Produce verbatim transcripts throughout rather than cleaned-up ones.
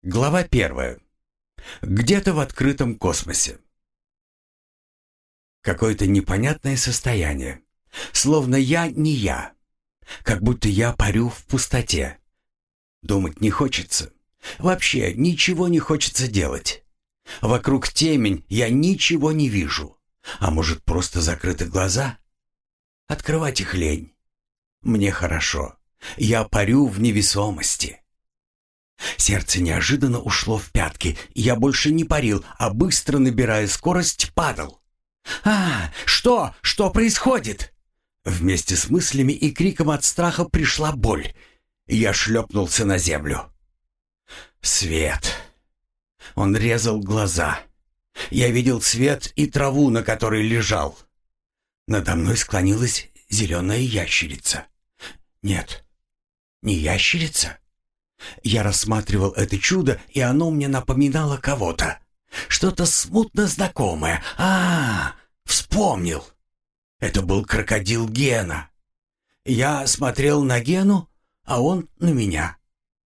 Глава первая. Где-то в открытом космосе. Какое-то непонятное состояние. Словно я не я. Как будто я парю в пустоте. Думать не хочется. Вообще ничего не хочется делать. Вокруг темень, я ничего не вижу. А может, просто закрыты глаза? Открывать их лень. Мне хорошо. Я парю в невесомости. Сердце неожиданно ушло в пятки. Я больше не парил, а быстро, набирая скорость, падал. «А, что? Что происходит?» Вместе с мыслями и криком от страха пришла боль. Я шлепнулся на землю. Свет. Он резал глаза. Я видел свет и траву, на которой лежал. Надо мной склонилась зеленая ящерица. Нет, не ящерица. Я рассматривал это чудо, и оно мне напоминало кого-то. Что-то смутно знакомое. А, вспомнил. Это был крокодил Гена. Я смотрел на Гену, а он на меня.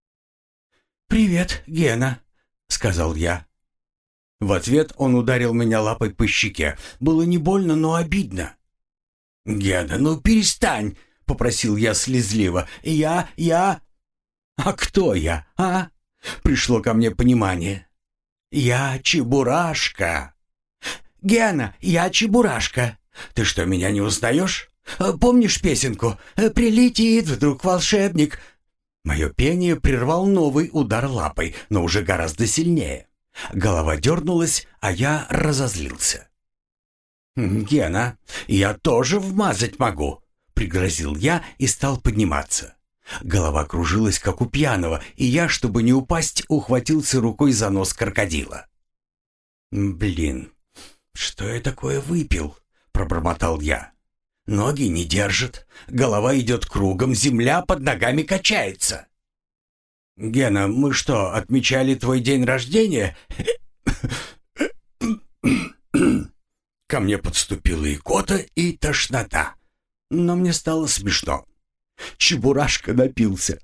«Привет, Гена», — сказал я. В ответ он ударил меня лапой по щеке. Было не больно, но обидно. «Гена, ну перестань», — попросил я слезливо. «Я, я...» «А кто я, а?» Пришло ко мне понимание. «Я Чебурашка». «Гена, я Чебурашка. Ты что, меня не узнаешь? Помнишь песенку? Прилетит вдруг волшебник». Мое пение прервал новый удар лапой, но уже гораздо сильнее. Голова дернулась, а я разозлился. «Гена, я тоже вмазать могу», — пригрозил я и стал подниматься. Голова кружилась, как у пьяного, и я, чтобы не упасть, ухватился рукой за нос крокодила. «Блин, что я такое выпил?» — пробормотал я. «Ноги не держат, голова идет кругом, земля под ногами качается». «Гена, мы что, отмечали твой день рождения?» Ко мне подступила икота и тошнота, но мне стало смешно. Чебурашка напился.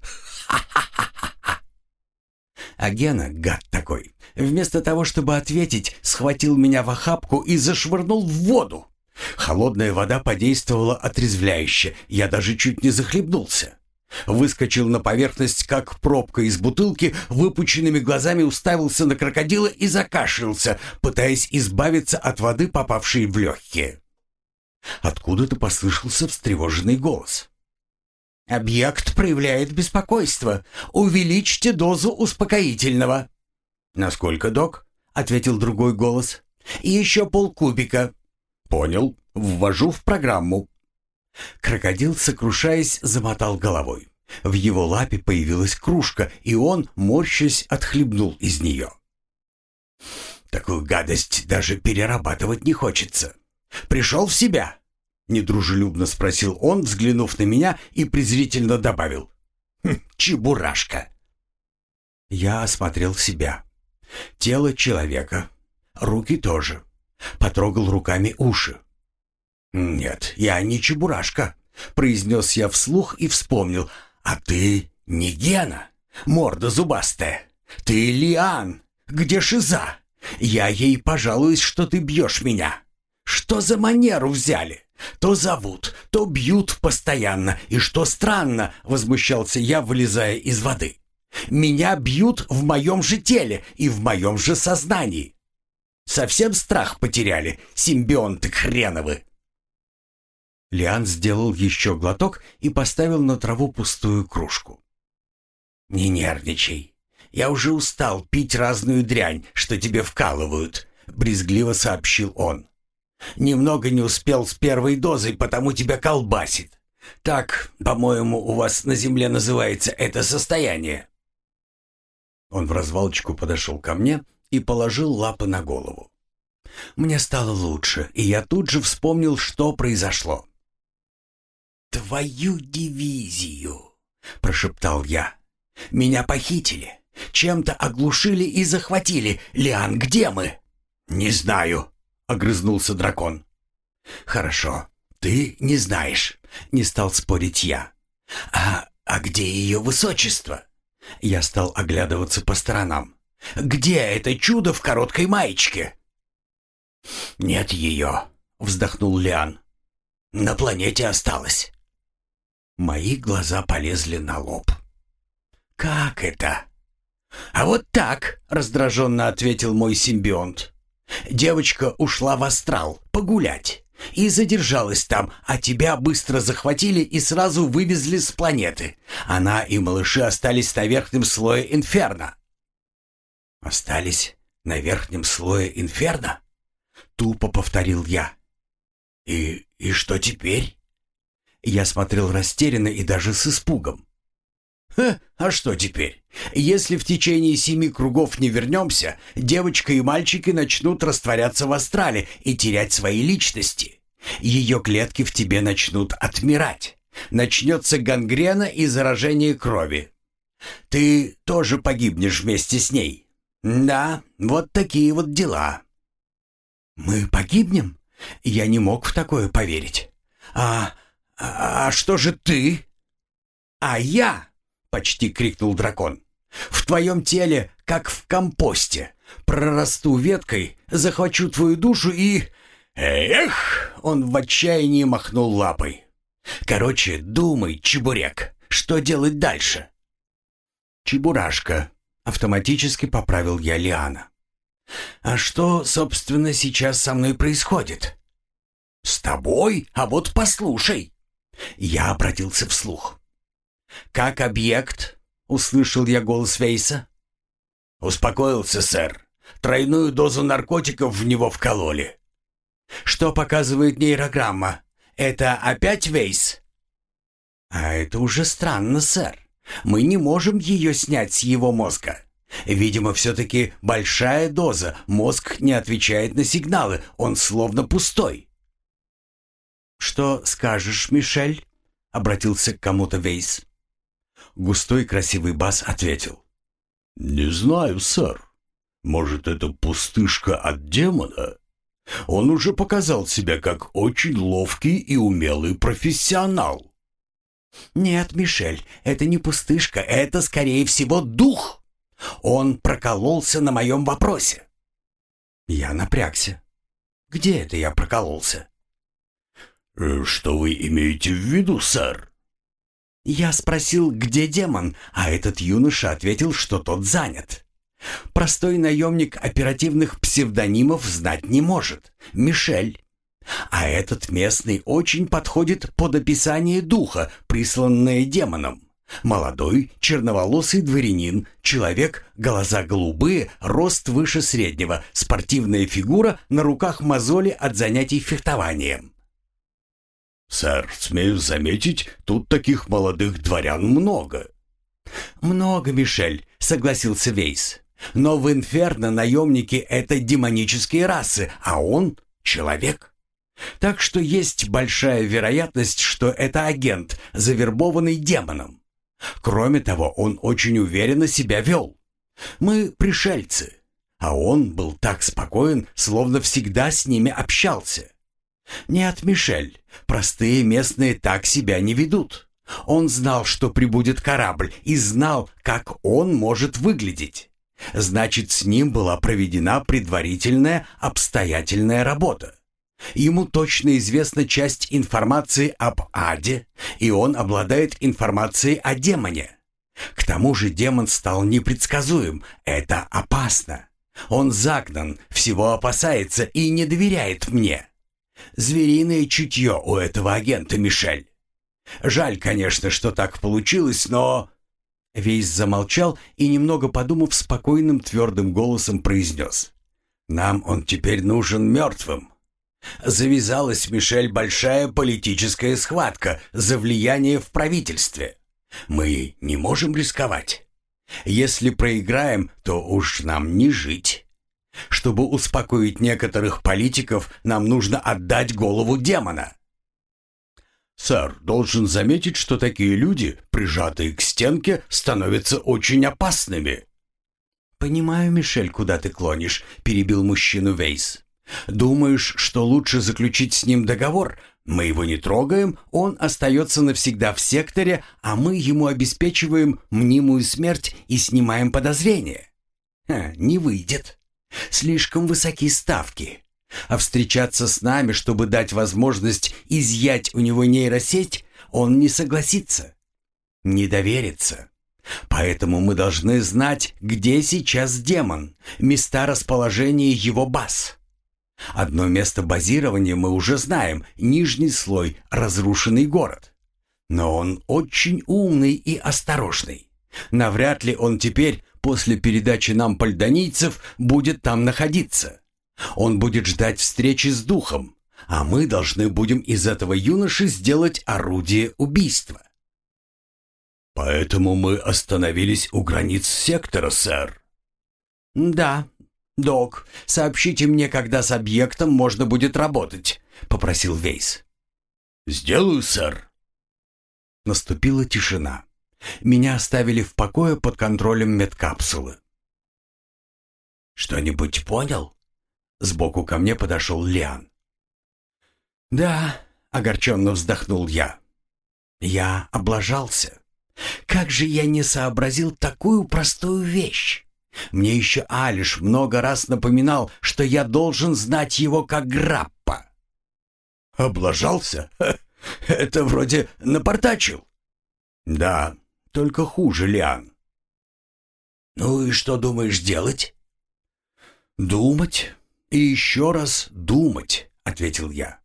А Гена, гад такой, вместо того, чтобы ответить, схватил меня в охапку и зашвырнул в воду. Холодная вода подействовала отрезвляюще, я даже чуть не захлебнулся. Выскочил на поверхность, как пробка из бутылки, выпученными глазами уставился на крокодила и закашлялся, пытаясь избавиться от воды, попавшей в легкие. Откуда-то послышался встревоженный голос. «Объект проявляет беспокойство. Увеличьте дозу успокоительного». «Насколько, док?» — ответил другой голос. «И еще полкубика». «Понял. Ввожу в программу». Крокодил, сокрушаясь, замотал головой. В его лапе появилась кружка, и он, морщась, отхлебнул из нее. «Такую гадость даже перерабатывать не хочется. Пришел в себя?» — недружелюбно спросил он, взглянув на меня, и презрительно добавил. «Хм, Чебурашка». Я осмотрел себя. Тело человека. Руки тоже. Потрогал руками уши. «Нет, я не Чебурашка», — произнес я вслух и вспомнил. «А ты не Гена, морда зубастая. Ты Лиан. Где Шиза? Я ей пожалуюсь, что ты бьешь меня. Что за манеру взяли? То зовут, то бьют постоянно. И что странно, — возмущался я, вылезая из воды, — меня бьют в моем же теле и в моем же сознании. Совсем страх потеряли, симбионты хреновы». Лиан сделал еще глоток и поставил на траву пустую кружку. «Не нервничай. Я уже устал пить разную дрянь, что тебе вкалывают», — брезгливо сообщил он. «Немного не успел с первой дозой, потому тебя колбасит. Так, по-моему, у вас на земле называется это состояние». Он в развалочку подошел ко мне и положил лапы на голову. Мне стало лучше, и я тут же вспомнил, что произошло. «Твою дивизию!» — прошептал я. «Меня похитили, чем-то оглушили и захватили. Лиан, где мы?» «Не знаю», — огрызнулся дракон. «Хорошо, ты не знаешь», — не стал спорить я. «А, а где ее высочество?» Я стал оглядываться по сторонам. Где это чудо в короткой маечке?» «Нет ее», — вздохнул Лиан. «На планете осталось». Мои глаза полезли на лоб. «Как это?» «А вот так», — раздраженно ответил мой симбионт. «Девочка ушла в астрал погулять и задержалась там, а тебя быстро захватили и сразу вывезли с планеты. Она и малыши остались на верхнем слое инферно». «Остались на верхнем слое инферно?» — тупо повторил я. «И, и что теперь?» Я смотрел растерянно и даже с испугом. «Ха, а что теперь? Если в течение семи кругов не вернемся, девочка и мальчики начнут растворяться в астрале и терять свои личности. Ее клетки в тебе начнут отмирать. Начнется гангрена и заражение крови. Ты тоже погибнешь вместе с ней. Да, вот такие вот дела». «Мы погибнем?» Я не мог в такое поверить. «А, а, а что же ты?» «А я!» — почти крикнул дракон. «В твоем теле, как в компосте. Прорасту веткой, захвачу твою душу и...» «Эх!» — он в отчаянии махнул лапой. «Короче, думай, чебурек, что делать дальше?» «Чебурашка», — автоматически поправил я Лиана. «А что, собственно, сейчас со мной происходит?» «С тобой? А вот послушай!» Я обратился вслух. «Как объект?» — услышал я голос Вейса. «Успокоился, сэр. Тройную дозу наркотиков в него вкололи». «Что показывает нейрограмма? Это опять Вейс?» «А это уже странно, сэр. Мы не можем ее снять с его мозга. Видимо, все-таки большая доза. Мозг не отвечает на сигналы. Он словно пустой». «Что скажешь, Мишель?» — обратился к кому-то Вейс. Густой красивый бас ответил. «Не знаю, сэр. Может, это пустышка от демона? Он уже показал себя как очень ловкий и умелый профессионал». «Нет, Мишель, это не пустышка, это, скорее всего, дух. Он прокололся на моем вопросе». Я напрягся. «Где это я прокололся?» «Что вы имеете в виду, сэр?» Я спросил, где демон, а этот юноша ответил, что тот занят. Простой наемник оперативных псевдонимов знать не может. Мишель. А этот местный очень подходит под описание духа, присланное демоном. Молодой, черноволосый дворянин, человек, глаза голубые, рост выше среднего, спортивная фигура, на руках мозоли от занятий фехтованием. «Сэр, смею заметить, тут таких молодых дворян много». «Много, Мишель», — согласился Вейс. «Но в Инферно наемники — это демонические расы, а он — человек. Так что есть большая вероятность, что это агент, завербованный демоном. Кроме того, он очень уверенно себя вел. Мы пришельцы, а он был так спокоен, словно всегда с ними общался. Нет, Мишель, простые местные так себя не ведут. Он знал, что прибудет корабль, и знал, как он может выглядеть. Значит, с ним была проведена предварительная обстоятельная работа. Ему точно известна часть информации об аде, и он обладает информацией о демоне. К тому же демон стал непредсказуем. Это опасно. Он загнан, всего опасается и не доверяет мне. Звериное чутье у этого агента, Мишель. Жаль, конечно, что так получилось, но...» Вейс замолчал и, немного подумав, спокойным твердым голосом произнес. «Нам он теперь нужен мертвым. Завязалась, Мишель, большая политическая схватка за влияние в правительстве. Мы не можем рисковать. Если проиграем, то уж нам не жить. Чтобы успокоить некоторых политиков, нам нужно отдать голову демона». «Сэр, должен заметить, что такие люди, прижатые к стенке, становятся очень опасными». «Понимаю, Мишель, куда ты клонишь», — перебил мужчину Вейс. «Думаешь, что лучше заключить с ним договор? Мы его не трогаем, он остается навсегда в секторе, а мы ему обеспечиваем мнимую смерть и снимаем подозрения. Ха, не выйдет. Слишком высоки ставки. А встречаться с нами, чтобы дать возможность изъять у него нейросеть, он не согласится. Не доверится. Поэтому мы должны знать, где сейчас демон, места расположения его баз. Одно место базирования мы уже знаем — нижний слой, разрушенный город. Но он очень умный и осторожный. Навряд ли он теперь, после передачи нам пальдонийцев, будет там находиться. Он будет ждать встречи с духом, а мы должны будем из этого юноши сделать орудие убийства. «Поэтому мы остановились у границ сектора, сэр». «Да, док, сообщите мне, когда с объектом можно будет работать», — попросил Вейс. «Сделаю, сэр». Наступила тишина. Меня оставили в покое под контролем медкапсулы. «Что-нибудь понял?» Сбоку ко мне подошел Лиан. «Да», — огорченно вздохнул я. «Я облажался. Как же я не сообразил такую простую вещь? Мне еще Алиш много раз напоминал, что я должен знать его как Граппа». «Облажался? Ха, это вроде напортачил». «Да, только хуже, Лиан». «Ну и что думаешь делать?» «Думать и еще раз думать», — ответил я.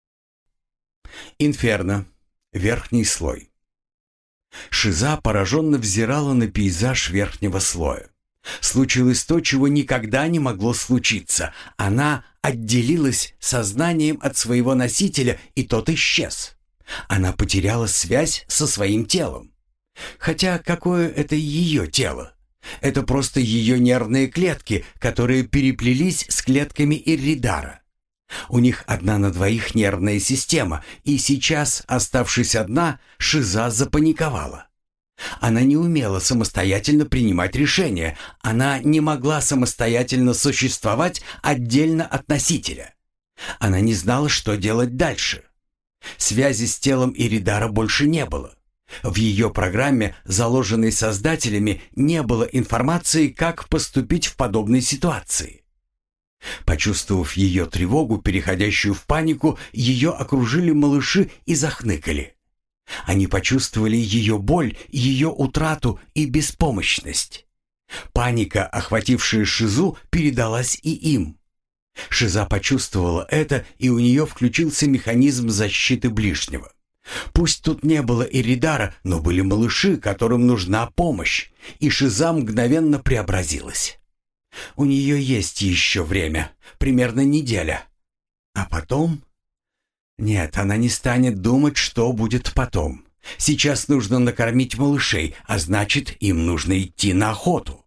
Инферно. Верхний слой. Шиза пораженно взирала на пейзаж верхнего слоя. Случилось то, чего никогда не могло случиться. Она отделилась сознанием от своего носителя, и тот исчез. Она потеряла связь со своим телом. Хотя какое это ее тело? Это просто ее нервные клетки, которые переплелись с клетками Ирридара. У них одна на двоих нервная система, и сейчас, оставшись одна, Шиза запаниковала. Она не умела самостоятельно принимать решения, она не могла самостоятельно существовать отдельно от носителя. Она не знала, что делать дальше. Связи с телом Ирридара больше не было. В ее программе, заложенной создателями, не было информации, как поступить в подобной ситуации. Почувствовав ее тревогу, переходящую в панику, ее окружили малыши и захныкали. Они почувствовали ее боль, ее утрату и беспомощность. Паника, охватившая Шизу, передалась и им. Шиза почувствовала это, и у нее включился механизм защиты ближнего. Пусть тут не было Ирридара, но были малыши, которым нужна помощь, и Шиза мгновенно преобразилась. У нее есть еще время, примерно неделя. А потом... Нет, она не станет думать, что будет потом. Сейчас нужно накормить малышей, а значит, им нужно идти на охоту.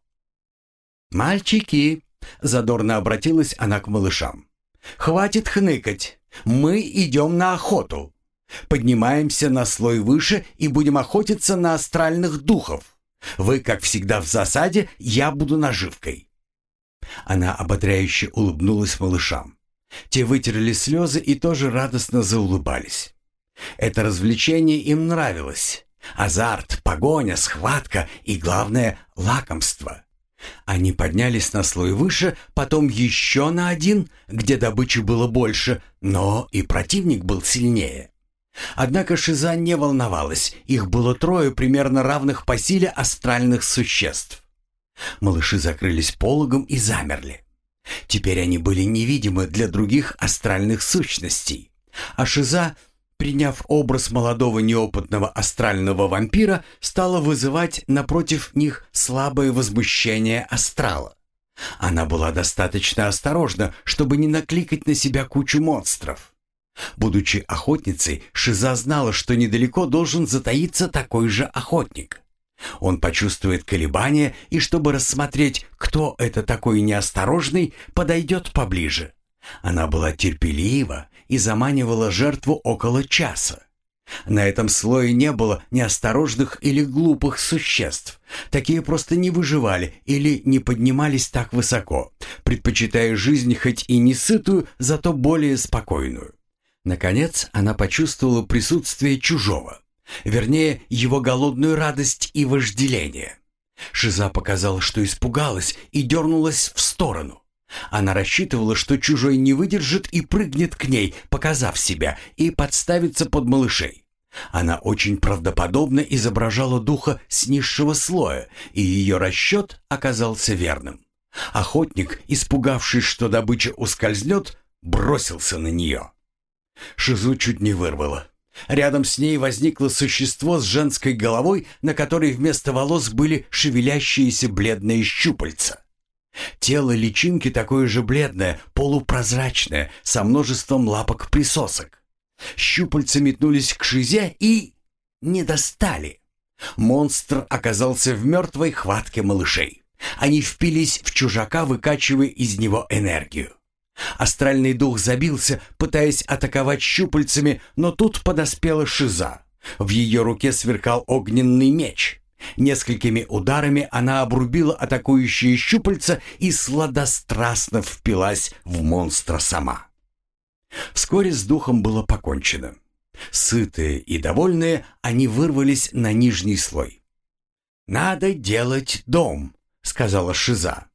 «Мальчики!» — задорно обратилась она к малышам. «Хватит хныкать! Мы идем на охоту! Поднимаемся на слой выше и будем охотиться на астральных духов. Вы, как всегда, в засаде, я буду наживкой». Она ободряюще улыбнулась малышам. Те вытерли слезы и тоже радостно заулыбались. Это развлечение им нравилось. Азарт, погоня, схватка и, главное, лакомство. Они поднялись на слой выше, потом еще на один, где добычи было больше, но и противник был сильнее. Однако Шиза не волновалась, их было трое примерно равных по силе астральных существ. Малыши закрылись пологом и замерли. Теперь они были невидимы для других астральных сущностей, а Шиза, приняв образ молодого неопытного астрального вампира, стала вызывать напротив них слабое возмущение астрала. Она была достаточно осторожна, чтобы не накликать на себя кучу монстров. Будучи охотницей, Шиза знала, что недалеко должен затаиться такой же охотник. Он почувствует колебания и, чтобы рассмотреть, кто это такой неосторожный, подойдет поближе. Она была терпелива и заманивала жертву около часа. На этом слое не было неосторожных или глупых существ. Такие просто не выживали или не поднимались так высоко, предпочитая жизнь хоть и не сытую, зато более спокойную. Наконец она почувствовала присутствие чужого. Вернее, его голодную радость и вожделение. Шиза показала, что испугалась и дернулась в сторону. Она рассчитывала, что чужой не выдержит и прыгнет к ней, показав себя, и подставится под малышей. Она очень правдоподобно изображала духа с низшего слоя, и ее расчет оказался верным. Охотник, испугавшись, что добыча ускользнет, бросился на нее. Шизу чуть не вырвало. Рядом с ней возникло существо с женской головой, на которой вместо волос были шевелящиеся бледные щупальца. Тело личинки такое же бледное, полупрозрачное, со множеством лапок-присосок. Щупальца метнулись к Шизе и не достали. Монстр оказался в мертвой хватке малышей. Они впились в чужака, выкачивая из него энергию. Астральный дух забился, пытаясь атаковать щупальцами, но тут подоспела Шиза. В ее руке сверкал огненный меч. Несколькими ударами она обрубила атакующие щупальца и сладострастно впилась в монстра сама. Вскоре с духом было покончено. Сытые и довольные, они вырвались на нижний слой. «Надо делать дом», — сказала Шиза.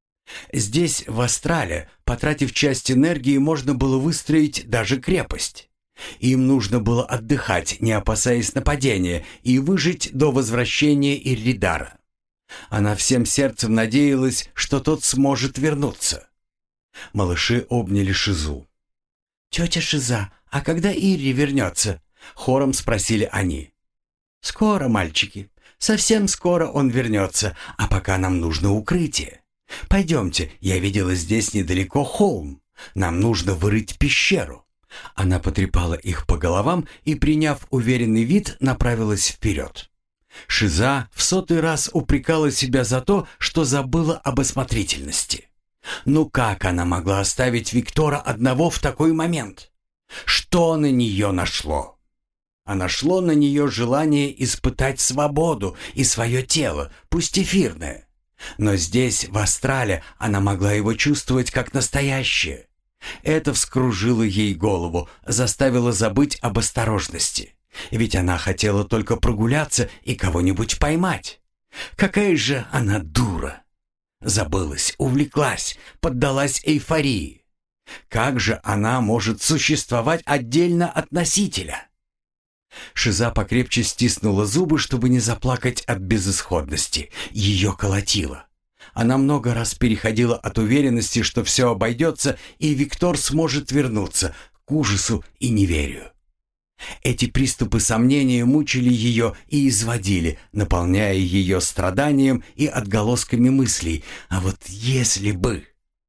Здесь, в Астрале, потратив часть энергии, можно было выстроить даже крепость. Им нужно было отдыхать, не опасаясь нападения, и выжить до возвращения Ирридара. Она всем сердцем надеялась, что тот сможет вернуться. Малыши обняли Шизу. «Тетя Шиза, а когда Ирри вернется?» — хором спросили они. «Скоро, мальчики, совсем скоро он вернется, а пока нам нужно укрытие. Пойдемте, я видела здесь недалеко холм. Нам нужно вырыть пещеру». Она потрепала их по головам и, приняв уверенный вид, направилась вперед. Шиза в сотый раз упрекала себя за то, что забыла об осмотрительности. Ну как она могла оставить Виктора одного в такой момент? Что на нее нашло? А нашло на нее желание испытать свободу и свое тело, пусть эфирное. Но здесь, в Астрале, она могла его чувствовать как настоящее. Это вскружило ей голову, заставило забыть об осторожности. Ведь она хотела только прогуляться и кого-нибудь поймать. Какая же она дура! Забылась, увлеклась, поддалась эйфории. Как же она может существовать отдельно от носителя? Шиза покрепче стиснула зубы, чтобы не заплакать от безысходности. Ее колотило. Она много раз переходила от уверенности, что все обойдется, и Виктор сможет вернуться, к ужасу и неверию. Эти приступы сомнения мучили ее и изводили, наполняя ее страданием и отголосками мыслей. А вот если бы...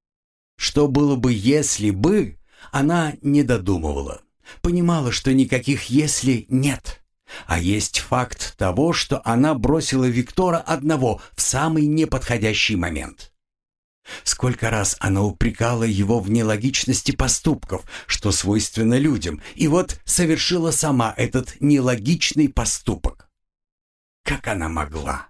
Что было бы, если бы, она не додумывала. Понимала, что никаких «если» нет. А есть факт того, что она бросила Виктора одного в самый неподходящий момент. Сколько раз она упрекала его в нелогичности поступков, что свойственно людям, и вот совершила сама этот нелогичный поступок. Как она могла?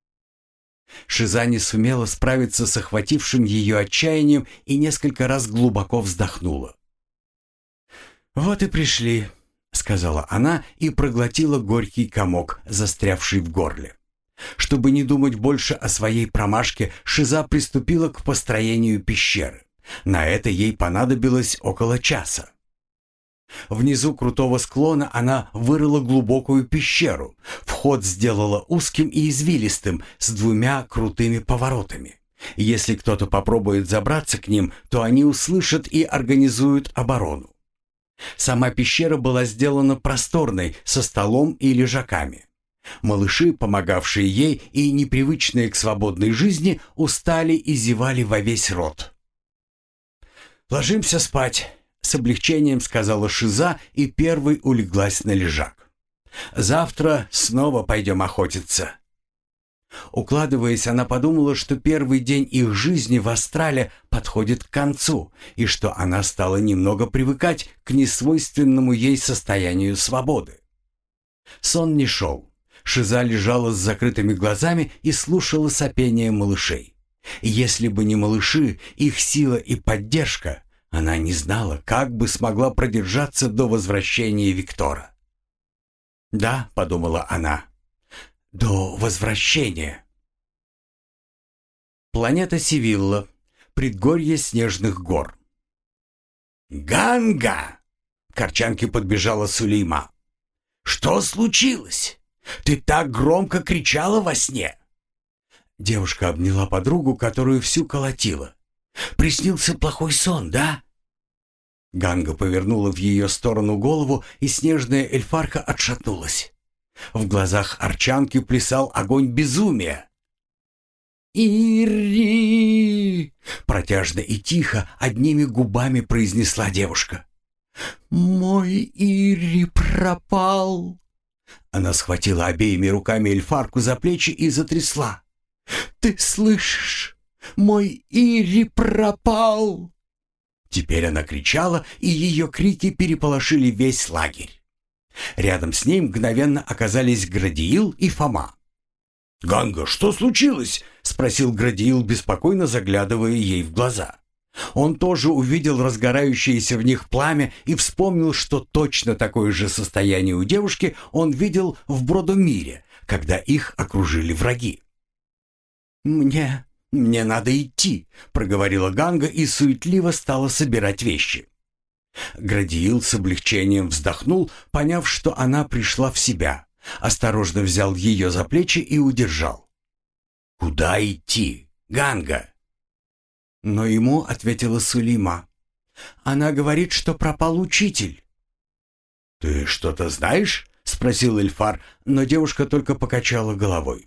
Шиза не сумела справиться с охватившим ее отчаянием и несколько раз глубоко вздохнула. «Вот и пришли», — сказала она и проглотила горький комок, застрявший в горле. Чтобы не думать больше о своей промашке, Шиза приступила к построению пещеры. На это ей понадобилось около часа. Внизу крутого склона она вырыла глубокую пещеру. Вход сделала узким и извилистым, с двумя крутыми поворотами. Если кто-то попробует забраться к ним, то они услышат и организуют оборону. Сама пещера была сделана просторной, со столом и лежаками. Малыши, помогавшие ей и непривычные к свободной жизни, устали и зевали во весь рот. «Ложимся спать», — с облегчением сказала Шиза и первой улеглась на лежак. «Завтра снова пойдем охотиться». Укладываясь, она подумала, что первый день их жизни в Астрале подходит к концу, и что она стала немного привыкать к несвойственному ей состоянию свободы. Сон не шел. Шиза лежала с закрытыми глазами и слушала сопение малышей. Если бы не малыши, их сила и поддержка, она не знала, как бы смогла продержаться до возвращения Виктора. «Да», — подумала она, — «до возвращения». Планета Севилла. Предгорье снежных гор. «Ганга!» — к Арчанке подбежала Сулейма. «Что случилось? Ты так громко кричала во сне!» Девушка обняла подругу, которую всю колотила. «Приснился плохой сон, да?» Ганга повернула в ее сторону голову, и снежная эльфарка отшатнулась. В глазах Арчанки плясал огонь безумия. «Ири!» — протяжно и тихо одними губами произнесла девушка. «Мой Ири пропал!» Она схватила обеими руками эльфарку за плечи и затрясла. «Ты слышишь? Мой Ири пропал!» Теперь она кричала, и ее крики переполошили весь лагерь. Рядом с ней мгновенно оказались Градиил и Фома. «Ганга, что случилось?» — спросил Градиил, беспокойно заглядывая ей в глаза. Он тоже увидел разгорающееся в них пламя и вспомнил, что точно такое же состояние у девушки он видел в Бродомире, когда их окружили враги. «Мне... мне надо идти», — проговорила Ганга и суетливо стала собирать вещи. Градиил с облегчением вздохнул, поняв, что она пришла в себя. Осторожно взял ее за плечи и удержал. «Куда идти, Ганга?» Но ему ответила Сулейма. «Она говорит, что пропал учитель». «Ты что-то знаешь?» — спросил Эльфар, но девушка только покачала головой.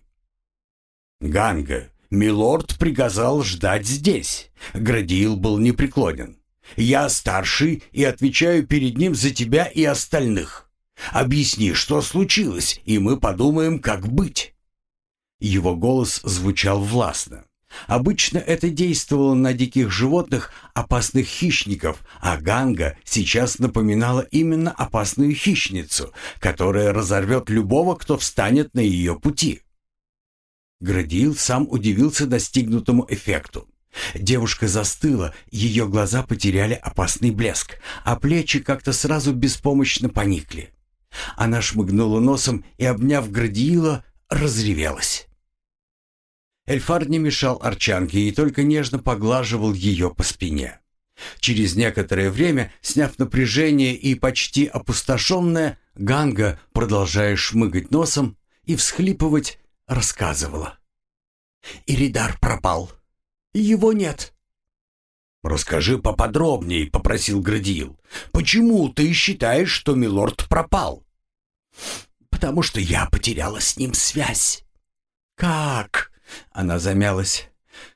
«Ганга, милорд приказал ждать здесь». Градиил был непреклонен. «Я старший и отвечаю перед ним за тебя и остальных. Объясни, что случилось, и мы подумаем, как быть». Его голос звучал властно. Обычно это действовало на диких животных, опасных хищников, а Ганга сейчас напоминала именно опасную хищницу, которая разорвет любого, кто встанет на ее пути. Градиил сам удивился достигнутому эффекту. Девушка застыла, ее глаза потеряли опасный блеск, а плечи как-то сразу беспомощно поникли. Она шмыгнула носом и, обняв Градиила, разревелась. Эльфар не мешал Арчанке и только нежно поглаживал ее по спине. Через некоторое время, сняв напряжение и почти опустошенная, Ганга, продолжая шмыгать носом и всхлипывать, рассказывала. «Иридар пропал. Его нет». «Расскажи поподробнее», — попросил Градиил. «Почему ты считаешь, что милорд пропал?» «Потому что я потеряла с ним связь». «Как?» — она замялась.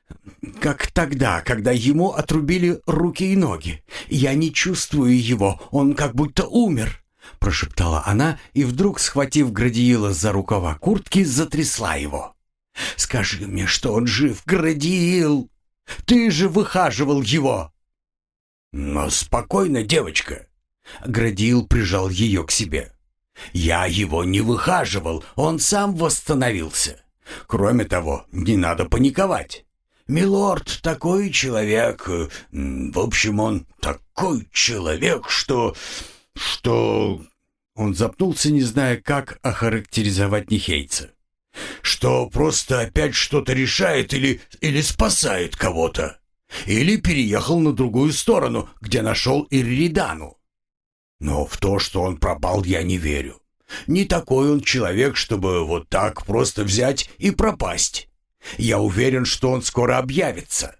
«Как тогда, когда ему отрубили руки и ноги. Я не чувствую его, он как будто умер», — прошептала она и вдруг, схватив Градиила за рукава куртки, затрясла его. «Скажи мне, что он жив, Градиил! Ты же выхаживал его!» «Но спокойно, девочка!» Градиил прижал ее к себе. «Я его не выхаживал, он сам восстановился. Кроме того, не надо паниковать. Милорд такой человек... В общем, он такой человек, что... что...» Он запнулся, не зная, как охарактеризовать Нихейца. «Что просто опять что-то решает или, или спасает кого-то. Или переехал на другую сторону, где нашел Ирридану. Но в то, что он пропал, я не верю. Не такой он человек, чтобы вот так просто взять и пропасть. Я уверен, что он скоро объявится».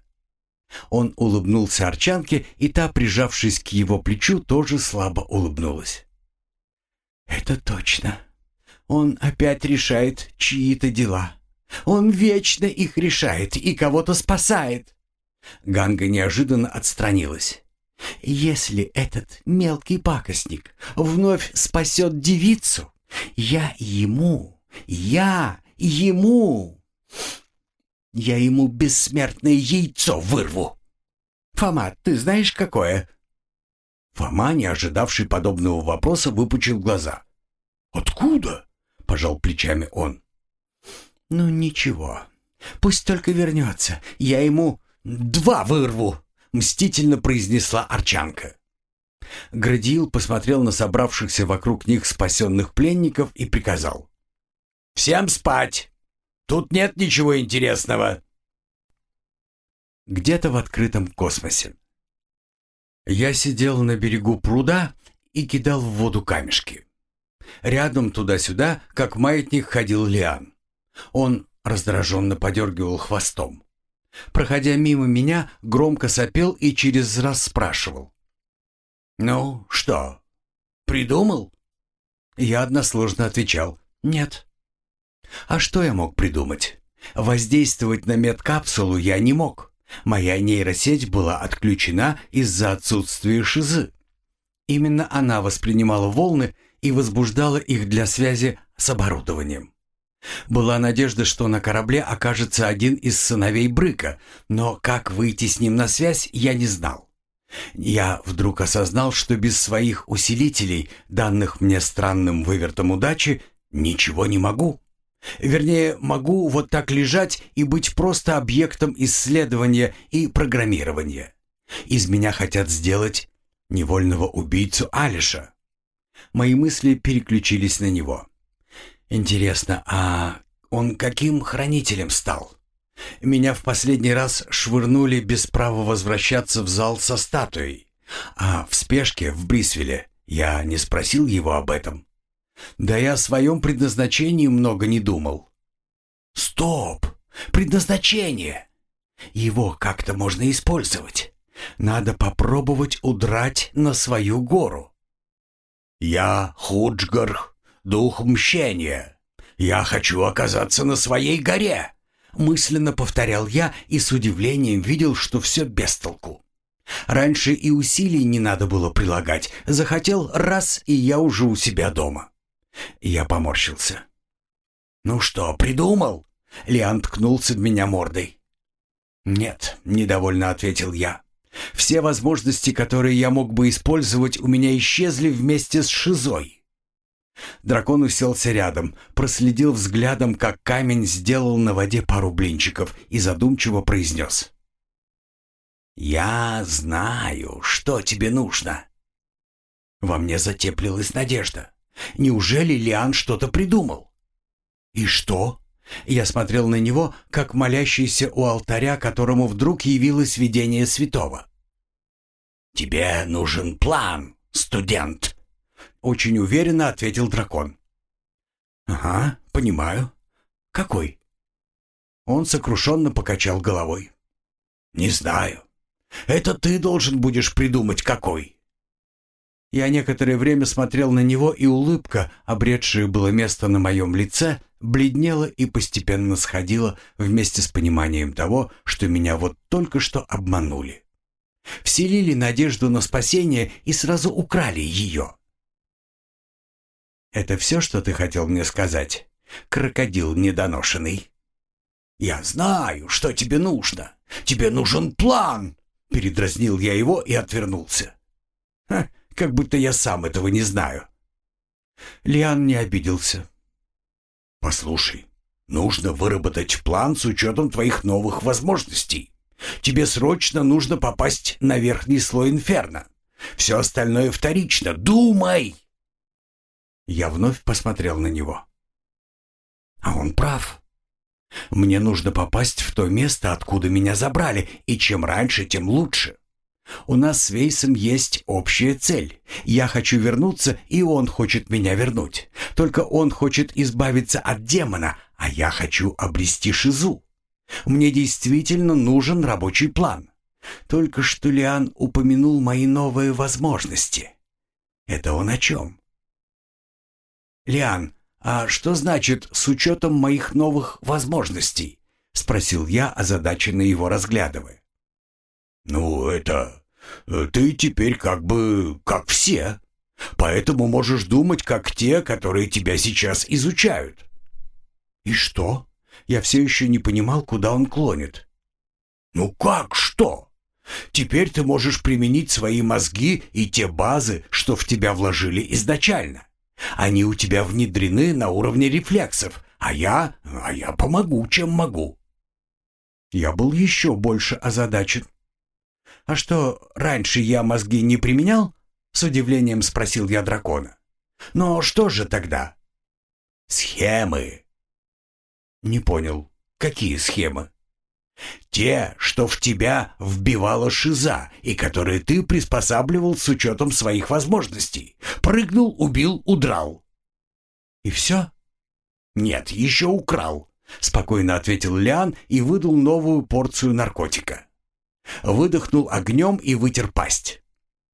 Он улыбнулся Арчанке, и та, прижавшись к его плечу, тоже слабо улыбнулась. «Это точно. Он опять решает чьи-то дела. Он вечно их решает и кого-то спасает». Ганга неожиданно отстранилась. «Если этот мелкий пакостник вновь спасет девицу, я ему, я ему, я ему бессмертное яйцо вырву. Фома, ты знаешь, какое?» Фома, не ожидавший подобного вопроса, выпучил глаза. «Откуда?» — пожал плечами он. «Ну ничего, пусть только вернется, я ему два вырву», — мстительно произнесла Арчанка. Градиил посмотрел на собравшихся вокруг них спасенных пленников и приказал. «Всем спать! Тут нет ничего интересного!» где-то в открытом космосе. Я сидел на берегу пруда и кидал в воду камешки. Рядом туда-сюда, как маятник, ходил Лиан. Он раздраженно подергивал хвостом. Проходя мимо меня, громко сопел и через раз спрашивал: «Ну, что, придумал?» Я односложно отвечал: «Нет». А что я мог придумать? Воздействовать на медкапсулу я не мог. Моя нейросеть была отключена из-за отсутствия шизы. Именно она воспринимала волны и возбуждала их для связи с оборудованием. Была надежда, что на корабле окажется один из сыновей Брыка, но как выйти с ним на связь, я не знал. Я вдруг осознал, что без своих усилителей, данных мне странным вывертом удачи, ничего не могу. Вернее, могу вот так лежать и быть просто объектом исследования и программирования. Из меня хотят сделать невольного убийцу Алиша. Мои мысли переключились на него. Интересно, а он каким хранителем стал? Меня в последний раз швырнули без права возвращаться в зал со статуей. А в спешке в Брисвеле я не спросил его об этом. Да я о своем предназначении много не думал. Стоп! Предназначение! Его как-то можно использовать. Надо попробовать удрать на свою гору. Я Худжгарх, дух мщения. Я хочу оказаться на своей горе. Мысленно повторял я и с удивлением видел, что все без толку. Раньше и усилий не надо было прилагать. Захотел раз, и я уже у себя дома. Я поморщился. «Ну что, придумал?» Лиан ткнулся в меня мордой. «Нет», — недовольно ответил я. «Все возможности, которые я мог бы использовать, у меня исчезли вместе с шизой». Дракон уселся рядом, проследил взглядом, как камень сделал на воде пару блинчиков и задумчиво произнес: «Я знаю, что тебе нужно». Во мне затеплилась надежда. Неужели Лиан что-то придумал? И что? Я смотрел на него, как молящийся у алтаря, которому вдруг явилось видение святого. «Тебе нужен план, студент», — очень уверенно ответил дракон. «Ага, понимаю. Какой?» Он сокрушенно покачал головой. «Не знаю. Это ты должен будешь придумать, какой». Я некоторое время смотрел на него, и улыбка, обретшая было место на моем лице, бледнела и постепенно сходила вместе с пониманием того, что меня вот только что обманули. Вселили надежду на спасение и сразу украли ее. «Это все, что ты хотел мне сказать, крокодил недоношенный?» «Я знаю, что тебе нужно. Тебе нужен план!» Передразнил я его и отвернулся. «Ха! Как будто я сам этого не знаю». Лиан не обиделся. «Послушай, нужно выработать план с учетом твоих новых возможностей. Тебе срочно нужно попасть на верхний слой инферно. Все остальное вторично. Думай!» Я вновь посмотрел на него. А он прав. Мне нужно попасть в то место, откуда меня забрали, и чем раньше, тем лучше. У нас с Вейсом есть общая цель. Я хочу вернуться, и он хочет меня вернуть. Только он хочет избавиться от демона, а я хочу обрести шизу. Мне действительно нужен рабочий план. Только что Лиан упомянул мои новые возможности. Это он о чем? «Лиан, а что значит «с учетом моих новых возможностей»?» — спросил я, озадаченно его разглядывая. «Ну, это... Ты теперь как бы как все, поэтому можешь думать как те, которые тебя сейчас изучают». «И что?» Я все еще не понимал, куда он клонит. «Ну как что? Теперь ты можешь применить свои мозги и те базы, что в тебя вложили изначально. Они у тебя внедрены на уровне рефлексов, а я... а я помогу, чем могу». Я был еще больше озадачен. «А что, раньше я мозги не применял?» — с удивлением спросил я дракона. «Но что же тогда?» «Схемы». «Не понял. Какие схемы?» Те, что в тебя вбивала шиза, и которые ты приспосабливал с учетом своих возможностей. Прыгнул, убил, удрал. И все? Нет, еще украл, спокойно ответил Лиан и выдал новую порцию наркотика. Выдохнул огнем и вытер пасть.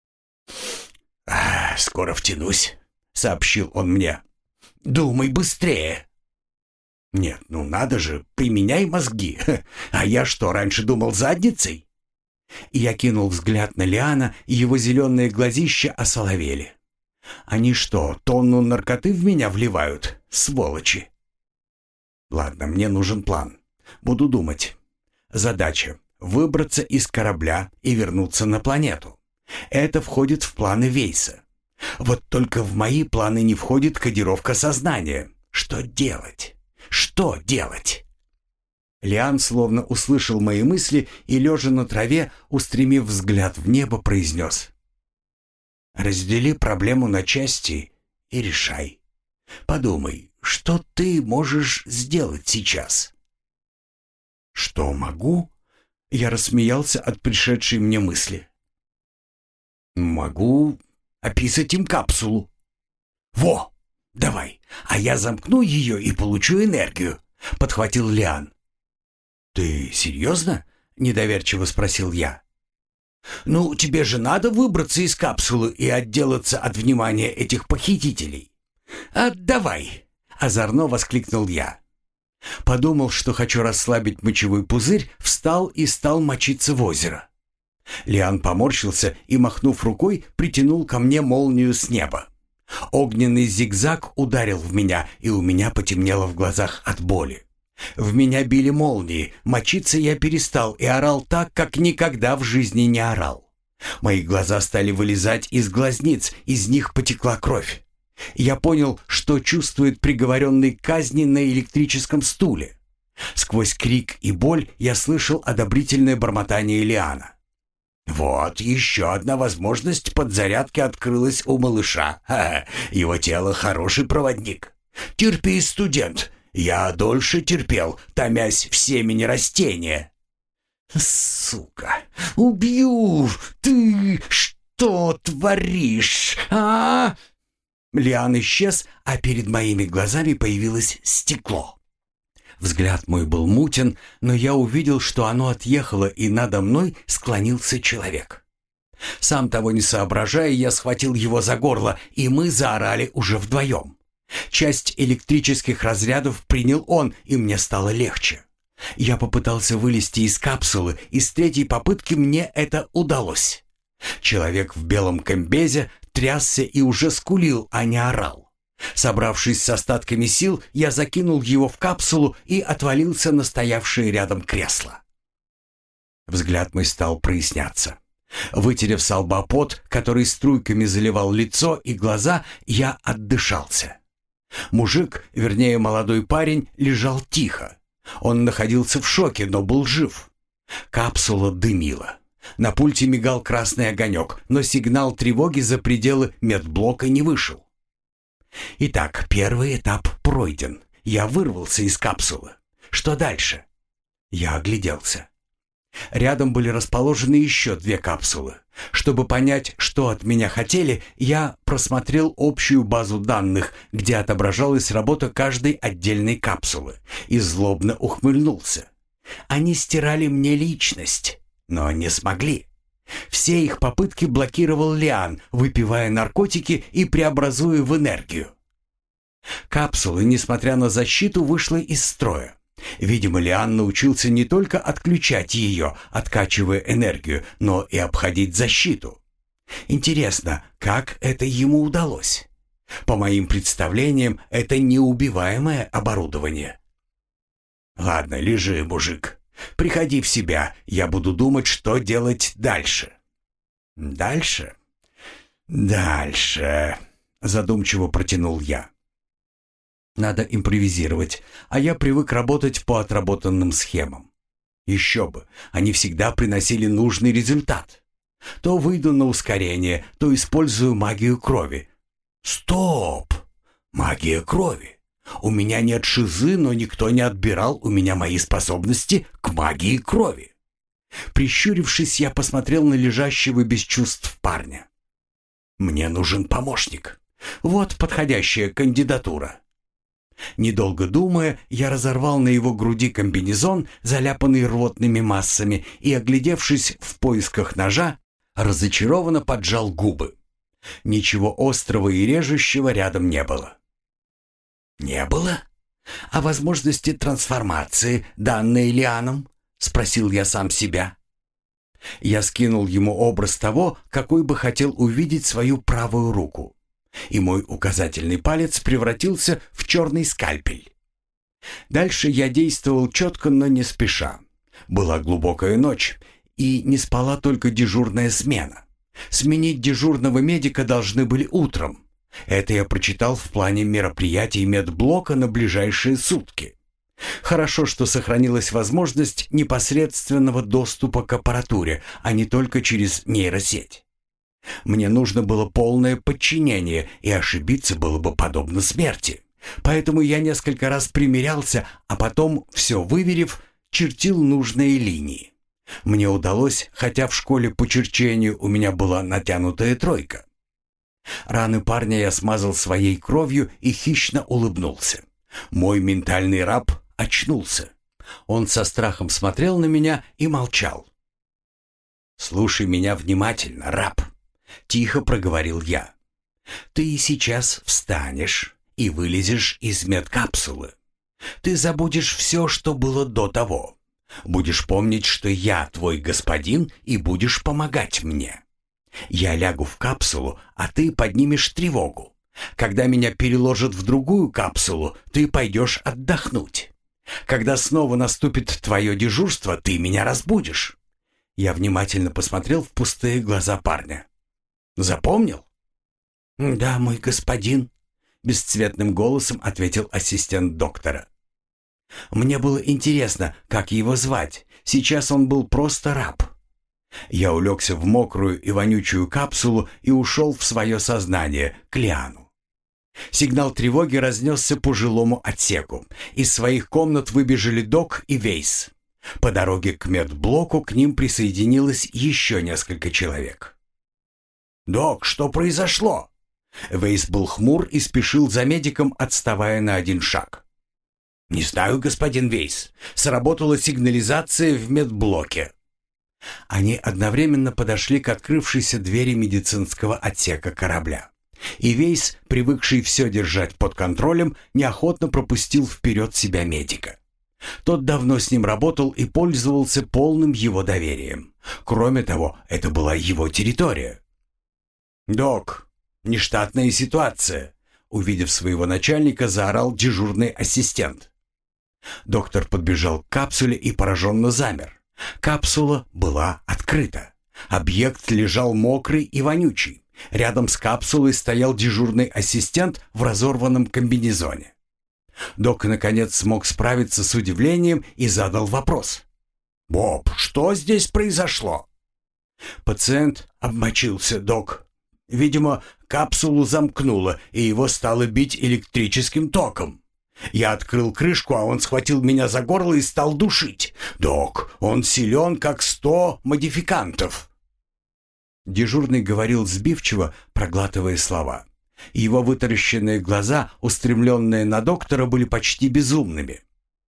«Скоро втянусь», — сообщил он мне. «Думай быстрее». «Нет, ну надо же, применяй мозги. А я что, раньше думал задницей?» Я кинул взгляд на Лиана, и его зеленые глазища осоловели. «Они что, тонну наркоты в меня вливают? Сволочи!» «Ладно, мне нужен план. Буду думать. Задача — выбраться из корабля и вернуться на планету. Это входит в планы Вейса. Вот только в мои планы не входит кодировка сознания. Что делать? Что делать?» Лиан словно услышал мои мысли и, лежа на траве, устремив взгляд в небо, произнес: «Раздели проблему на части и решай. Подумай, что ты можешь сделать сейчас?» «Что могу?» Я рассмеялся от пришедшей мне мысли. «Могу описать им капсулу». «Во! Давай, а я замкну ее и получу энергию», — подхватил Лиан. «Ты серьезно?» — недоверчиво спросил я. «Ну, тебе же надо выбраться из капсулы и отделаться от внимания этих похитителей». «Отдавай!» — озорно воскликнул я. Подумал, что хочу расслабить мочевой пузырь, встал и стал мочиться в озеро. Лиан поморщился и, махнув рукой, притянул ко мне молнию с неба. Огненный зигзаг ударил в меня, и у меня потемнело в глазах от боли. В меня били молнии, мочиться я перестал и орал так, как никогда в жизни не орал. Мои глаза стали вылезать из глазниц, из них потекла кровь. Я понял, что чувствует приговоренный к казни на электрическом стуле. Сквозь крик и боль я слышал одобрительное бормотание Лиана. «Вот еще одна возможность подзарядки открылась у малыша. Ха, его тело хороший проводник. Терпи, студент. Я дольше терпел, томясь в семени растения». «Сука! Убью! Ты что творишь, а?» Лиан исчез, а перед моими глазами появилось стекло. Взгляд мой был мутен, но я увидел, что оно отъехало, и надо мной склонился человек. Сам того не соображая, я схватил его за горло, и мы заорали уже вдвоем. Часть электрических разрядов принял он, и мне стало легче. Я попытался вылезти из капсулы, и с третьей попытки мне это удалось. Человек в белом комбезе трясся и уже скулил, а не орал. Собравшись с остатками сил, я закинул его в капсулу и отвалился на стоявшее рядом кресло. Взгляд мой стал проясняться. Вытерев с лба пот, который струйками заливал лицо и глаза, я отдышался. Мужик, вернее молодой парень, лежал тихо. Он находился в шоке, но был жив. Капсула дымила. На пульте мигал красный огонек, но сигнал тревоги за пределы медблока не вышел. Итак, первый этап пройден. Я вырвался из капсулы. Что дальше? Я огляделся. Рядом были расположены еще две капсулы. Чтобы понять, что от меня хотели, я просмотрел общую базу данных, где отображалась работа каждой отдельной капсулы, и злобно ухмыльнулся. Они стирали мне личность, но не смогли. Все их попытки блокировал Лиан, выпивая наркотики и преобразуя в энергию. Капсула, несмотря на защиту, вышла из строя. Видимо, Лиан научился не только отключать ее, откачивая энергию, но и обходить защиту. Интересно, как это ему удалось? По моим представлениям, это неубиваемое оборудование. «Ладно, лежи, мужик. Приходи в себя, я буду думать, что делать дальше». «Дальше? Дальше», — задумчиво протянул я. «Надо импровизировать, а я привык работать по отработанным схемам. Еще бы, они всегда приносили нужный результат. То выйду на ускорение, то использую магию крови». «Стоп! Магия крови! У меня нет шизы, но никто не отбирал у меня мои способности к магии крови. Прищурившись, я посмотрел на лежащего без чувств парня. Мне нужен помощник. Вот подходящая кандидатура. Недолго думая, я разорвал на его груди комбинезон, заляпанный рвотными массами, и, оглядевшись в поисках ножа, разочарованно поджал губы. Ничего острого и режущего рядом не было. «Не было? О возможности трансформации, данной Лианом?» — спросил я сам себя. Я скинул ему образ того, какой бы хотел увидеть свою правую руку, и мой указательный палец превратился в черный скальпель. Дальше я действовал четко, но не спеша. Была глубокая ночь, и не спала только дежурная смена. Сменить дежурного медика должны были утром. Это я прочитал в плане мероприятий медблока на ближайшие сутки. Хорошо, что сохранилась возможность непосредственного доступа к аппаратуре, а не только через нейросеть. Мне нужно было полное подчинение, и ошибиться было бы подобно смерти. Поэтому я несколько раз примерялся, а потом, все выверив, чертил нужные линии. Мне удалось, хотя в школе по черчению у меня была натянутая тройка. Раны парня я смазал своей кровью и хищно улыбнулся. Мой ментальный раб очнулся. Он со страхом смотрел на меня и молчал. «Слушай меня внимательно, раб», — тихо проговорил я. «Ты сейчас встанешь и вылезешь из медкапсулы. Ты забудешь все, что было до того. Будешь помнить, что я твой господин, и будешь помогать мне. Я лягу в капсулу, а ты поднимешь тревогу. Когда меня переложат в другую капсулу, ты пойдешь отдохнуть. Когда снова наступит твое дежурство, ты меня разбудишь». Я внимательно посмотрел в пустые глаза парня. «Запомнил?» «Да, мой господин», — бесцветным голосом ответил ассистент доктора. Мне было интересно, как его звать. Сейчас он был просто раб. Я улегся в мокрую и вонючую капсулу и ушел в свое сознание, к Лиану. Сигнал тревоги разнесся по жилому отсеку. Из своих комнат выбежали Док и Вейс. По дороге к медблоку к ним присоединилось еще несколько человек. «Док, что произошло?» Вейс был хмур и спешил за медиком, отставая на один шаг. «Не знаю, господин Вейс. Сработала сигнализация в медблоке». Они одновременно подошли к открывшейся двери медицинского отсека корабля. И Вейс, привыкший все держать под контролем, неохотно пропустил вперед себя медика. Тот давно с ним работал и пользовался полным его доверием. Кроме того, это была его территория. «Док, нештатная ситуация», — увидев своего начальника, заорал дежурный ассистент. Доктор подбежал к капсуле и пораженно замер. Капсула была открыта. Объект лежал мокрый и вонючий. Рядом с капсулой стоял дежурный ассистент в разорванном комбинезоне. Док, наконец, смог справиться с удивлением и задал вопрос. «Боб, что здесь произошло?» «Пациент обмочился, док. Видимо, капсулу замкнуло, и его стало бить электрическим током. Я открыл крышку, а он схватил меня за горло и стал душить. Док, он силен, как сто модификантов». Дежурный говорил сбивчиво, проглатывая слова. Его вытаращенные глаза, устремленные на доктора, были почти безумными.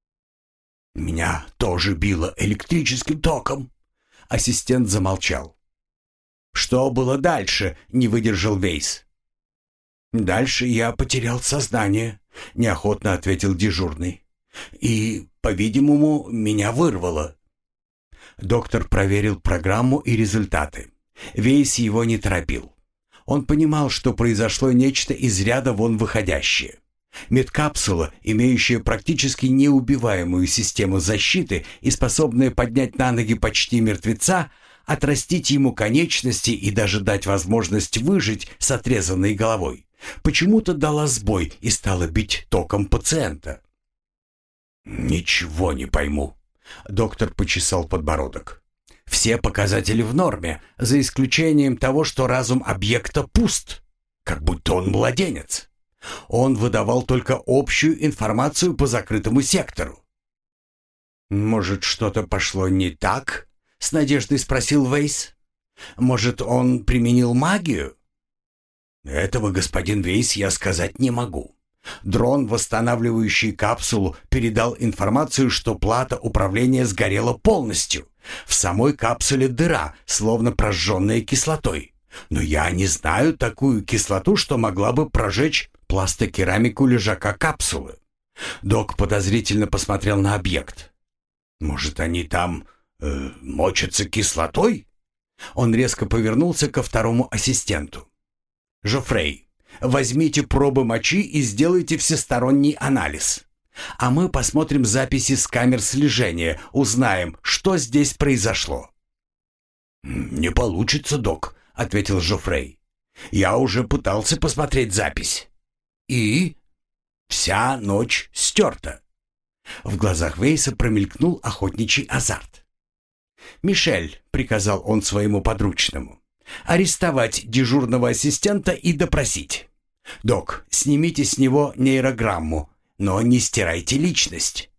«Меня тоже било электрическим током». Ассистент замолчал. «Что было дальше?» — не выдержал Вейс. «Дальше я потерял сознание», — неохотно ответил дежурный. «И, по-видимому, меня вырвало». Доктор проверил программу и результаты. Вейс его не торопил. Он понимал, что произошло нечто из ряда вон выходящее. Медкапсула, имеющая практически неубиваемую систему защиты и способная поднять на ноги почти мертвеца, отрастить ему конечности и даже дать возможность выжить с отрезанной головой, почему-то дала сбой и стала бить током пациента. «Ничего не пойму», — доктор почесал подбородок. «Все показатели в норме, за исключением того, что разум объекта пуст, как будто он младенец. Он выдавал только общую информацию по закрытому сектору. «Может, что-то пошло не так?» — с надеждой спросил Вейс. «Может, он применил магию?» «Этого, господин Вейс, я сказать не могу. Дрон, восстанавливающий капсулу, передал информацию, что плата управления сгорела полностью. В самой капсуле дыра, словно прожженная кислотой. Но я не знаю такую кислоту, что могла бы прожечь пластокерамику лежака капсулы». Док подозрительно посмотрел на объект. «Может, они там э, мочатся кислотой?» Он резко повернулся ко второму ассистенту. «Жофрей, возьмите пробы мочи и сделайте всесторонний анализ. А мы посмотрим записи с камер слежения, узнаем, что здесь произошло». «Не получится, док», — ответил Жофрей. «Я уже пытался посмотреть запись. И вся ночь стерта». В глазах Вейса промелькнул охотничий азарт. «Мишель», — приказал он своему подручному, — «арестовать дежурного ассистента и допросить. Док, снимите с него нейрограмму, но не стирайте личность».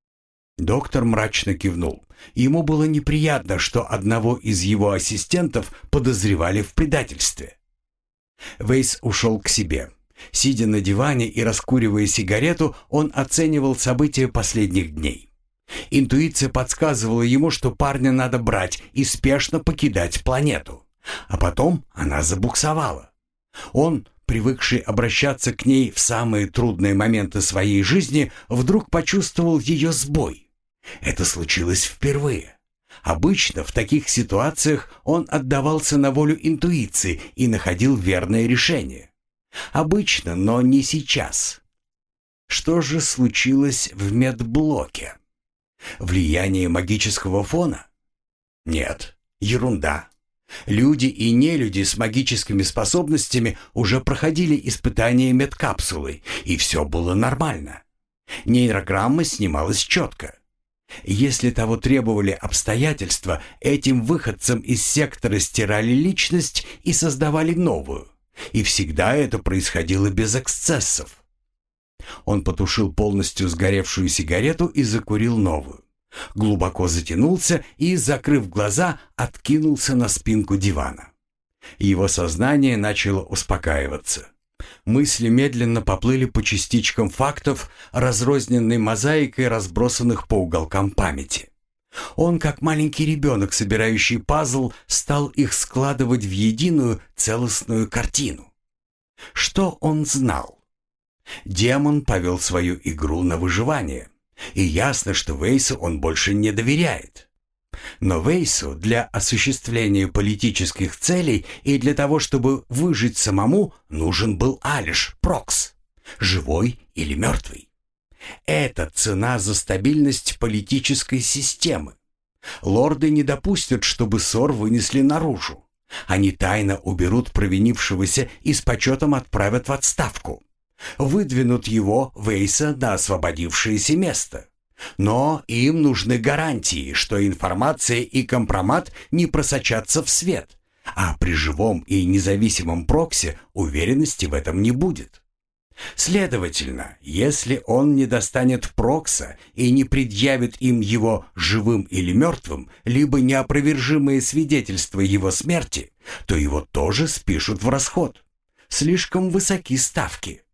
Доктор мрачно кивнул. Ему было неприятно, что одного из его ассистентов подозревали в предательстве. Вейс ушел к себе. Сидя на диване и раскуривая сигарету, он оценивал события последних дней. Интуиция подсказывала ему, что парня надо брать и спешно покидать планету. А потом она забуксовала. Он, привыкший обращаться к ней в самые трудные моменты своей жизни, вдруг почувствовал ее сбой. Это случилось впервые. Обычно в таких ситуациях он отдавался на волю интуиции и находил верное решение. Обычно, но не сейчас. Что же случилось в медблоке? Влияние магического фона? Нет, ерунда. Люди и нелюди с магическими способностями уже проходили испытания медкапсулой, и все было нормально. Нейрограмма снималась четко. Если того требовали обстоятельства, этим выходцам из сектора стирали личность и создавали новую. И всегда это происходило без эксцессов. Он потушил полностью сгоревшую сигарету и закурил новую. Глубоко затянулся и, закрыв глаза, откинулся на спинку дивана. Его сознание начало успокаиваться. Мысли медленно поплыли по частичкам фактов, разрозненной мозаикой, разбросанных по уголкам памяти. Он, как маленький ребенок, собирающий пазл, стал их складывать в единую целостную картину. Что он знал? Демон повел свою игру на выживание, и ясно, что Вейсу он больше не доверяет. Но Вейсу для осуществления политических целей и для того, чтобы выжить самому, нужен был Алиш Прокс, живой или мертвый. Это цена за стабильность политической системы. Лорды не допустят, чтобы ссор вынесли наружу. Они тайно уберут провинившегося и с почетом отправят в отставку. Выдвинут его, Вейса, на освободившееся место. Но им нужны гарантии, что информация и компромат не просочатся в свет, а при живом и независимом Проксе уверенности в этом не будет. Следовательно, если он не достанет Прокса и не предъявит им его живым или мертвым, либо неопровержимые свидетельства его смерти, то его тоже спишут в расход. Слишком высоки ставки.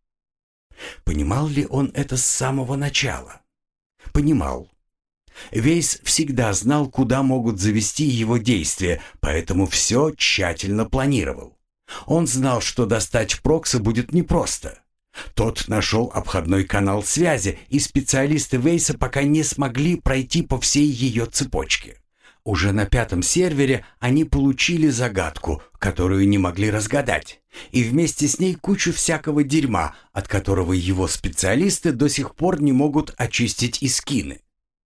Понимал ли он это с самого начала? Понимал. Вейс всегда знал, куда могут завести его действия, поэтому все тщательно планировал. Он знал, что достать Прокса будет непросто. Тот нашел обходной канал связи, и специалисты Вейса пока не смогли пройти по всей ее цепочке. Уже на пятом сервере они получили загадку, которую не могли разгадать, и вместе с ней кучу всякого дерьма, от которого его специалисты до сих пор не могут очистить искины.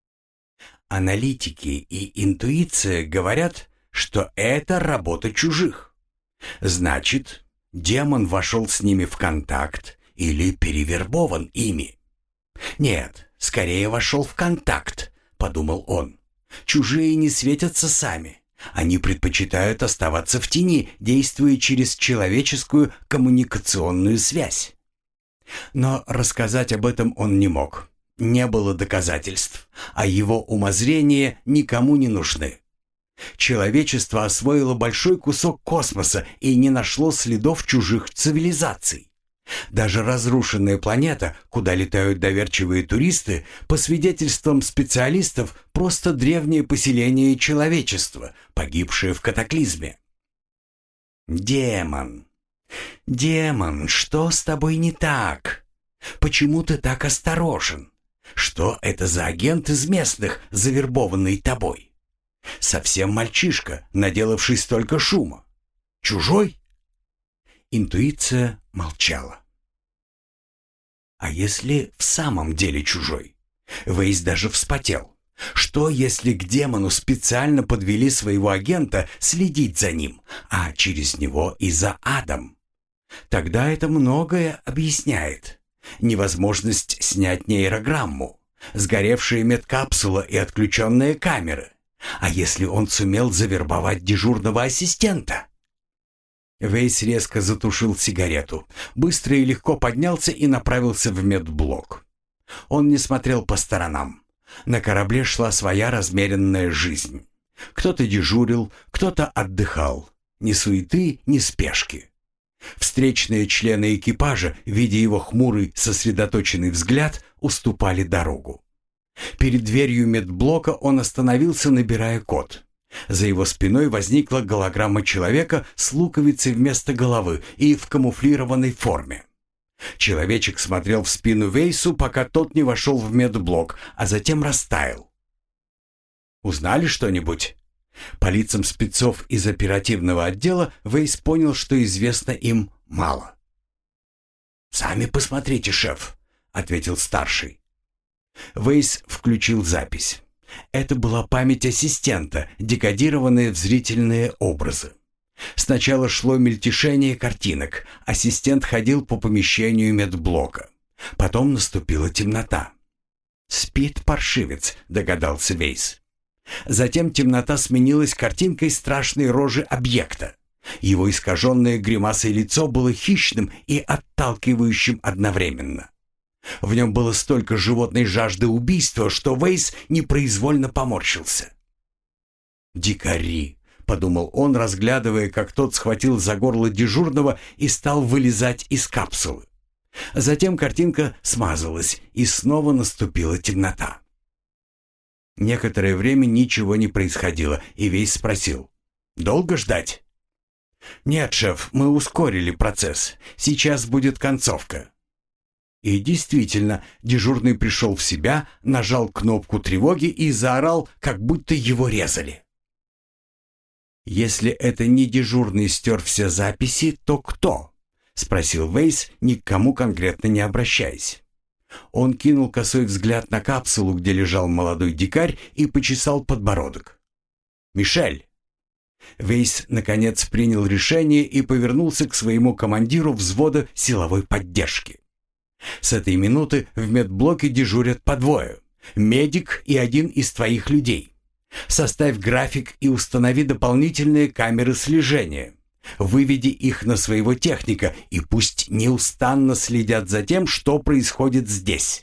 Аналитики и интуиция говорят, что это работа чужих. Значит, демон вошел с ними в контакт или перевербован ими. Нет, скорее вошел в контакт, подумал он. Чужие не светятся сами. Они предпочитают оставаться в тени, действуя через человеческую коммуникационную связь. Но рассказать об этом он не мог. Не было доказательств, а его умозрения никому не нужны. Человечество освоило большой кусок космоса и не нашло следов чужих цивилизаций. Даже разрушенная планета, куда летают доверчивые туристы, по свидетельствам специалистов, просто древнее поселение человечества, погибшее в катаклизме. «Демон! Демон, что с тобой не так? Почему ты так осторожен? Что это за агент из местных, завербованный тобой? Совсем мальчишка, наделавший столько шума. Чужой?» Интуиция молчала. А если в самом деле чужой? Вейс даже вспотел. Что, если к демону специально подвели своего агента следить за ним, а через него и за адом? Тогда это многое объясняет. Невозможность снять нейрограмму, сгоревшая медкапсула и отключенные камеры. А если он сумел завербовать дежурного ассистента? Вейс резко затушил сигарету, быстро и легко поднялся и направился в медблок. Он не смотрел по сторонам. На корабле шла своя размеренная жизнь. Кто-то дежурил, кто-то отдыхал. Ни суеты, ни спешки. Встречные члены экипажа, видя его хмурый, сосредоточенный взгляд, уступали дорогу. Перед дверью медблока он остановился, набирая код. За его спиной возникла голограмма человека с луковицей вместо головы и в камуфлированной форме. Человечек смотрел в спину Вейсу, пока тот не вошел в медблок, а затем растаял. «Узнали что-нибудь?» По лицам спецов из оперативного отдела Вейс понял, что известно им мало. «Сами посмотрите, шеф», — ответил старший. Вейс включил запись. Это была память ассистента, декодированная в зрительные образы. Сначала шло мельтешение картинок. Ассистент ходил по помещению медблока. Потом наступила темнота. «Спит паршивец», — догадался Вейс. Затем темнота сменилась картинкой страшной рожи объекта. Его искаженное гримасой лицо было хищным и отталкивающим одновременно. В нем было столько животной жажды убийства, что Вейс непроизвольно поморщился. «Дикари», — подумал он, разглядывая, как тот схватил за горло дежурного и стал вылезать из капсулы. Затем картинка смазалась, и снова наступила темнота. Некоторое время ничего не происходило, и Вейс спросил: «Долго ждать?» «Нет, шеф, мы ускорили процесс. Сейчас будет концовка». И действительно, дежурный пришел в себя, нажал кнопку тревоги и заорал, как будто его резали. «Если это не дежурный стер все записи, то кто?» — спросил Вейс, ни к кому конкретно не обращаясь. Он кинул косой взгляд на капсулу, где лежал молодой дикарь, и почесал подбородок. «Мишель!» Вейс, наконец, принял решение и повернулся к своему командиру взвода силовой поддержки. «С этой минуты в медблоке дежурят по двое. Медик и один из твоих людей. Составь график и установи дополнительные камеры слежения. Выведи их на своего техника и пусть неустанно следят за тем, что происходит здесь».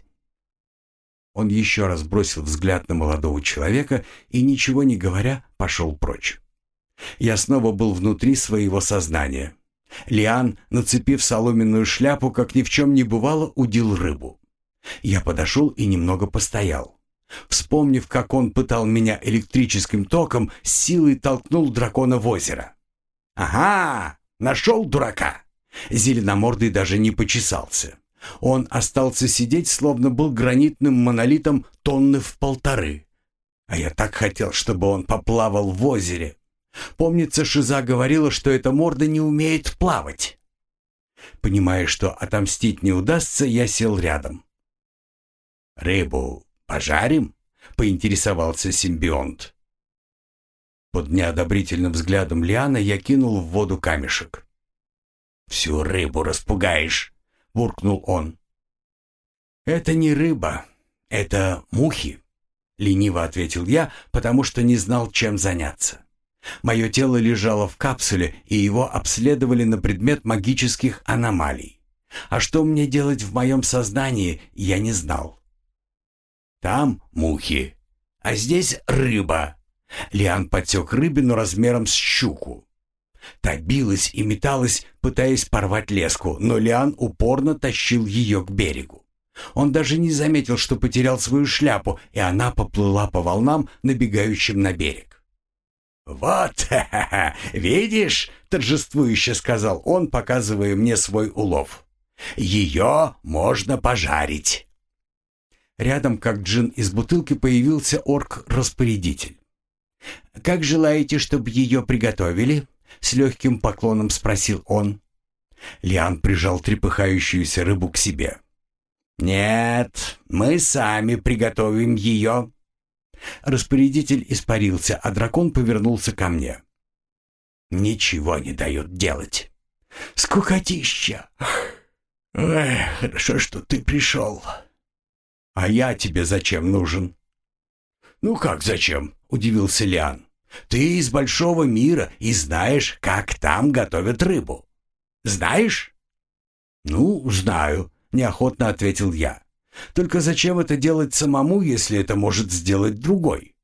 Он еще раз бросил взгляд на молодого человека и, ничего не говоря, пошел прочь. Я снова был внутри своего сознания. Лиан, нацепив соломенную шляпу, как ни в чем не бывало, удил рыбу. Я подошел и немного постоял. Вспомнив, как он пытал меня электрическим током, с силой толкнул дракона в озеро. «Ага, нашел дурака!» Зеленомордый даже не почесался. Он остался сидеть, словно был гранитным монолитом тонны в полторы. А я так хотел, чтобы он поплавал в озере. Помнится, Шиза говорила, что эта морда не умеет плавать. Понимая, что отомстить не удастся, я сел рядом. «Рыбу пожарим?» — поинтересовался симбионт. Под неодобрительным взглядом Лиана я кинул в воду камешек. «Всю рыбу распугаешь», — буркнул он. «Это не рыба, это мухи», — лениво ответил я, потому что не знал, чем заняться. Мое тело лежало в капсуле, и его обследовали на предмет магических аномалий. А что мне делать в моем сознании, я не знал. Там мухи, а здесь рыба. Лиан подсек рыбину размером с щуку. Та билась и металась, пытаясь порвать леску, но Лиан упорно тащил ее к берегу. Он даже не заметил, что потерял свою шляпу, и она поплыла по волнам, набегающим на берег. «Вот, ха-ха-ха, видишь?» — торжествующе сказал он, показывая мне свой улов. «Ее можно пожарить». Рядом, как джин из бутылки, появился орк-распорядитель. «Как желаете, чтобы ее приготовили?» — с легким поклоном спросил он. Лиан прижал трепыхающуюся рыбу к себе. «Нет, мы сами приготовим ее». Распорядитель испарился, а дракон повернулся ко мне. «Ничего не дает делать. Скукотища. Эх, хорошо, что ты пришел. А я тебе зачем нужен?» «Ну как зачем?» — удивился Лиан. «Ты из большого мира и знаешь, как там готовят рыбу. Знаешь?» «Ну, знаю», — неохотно ответил я. «Только зачем это делать самому, если это может сделать другой?»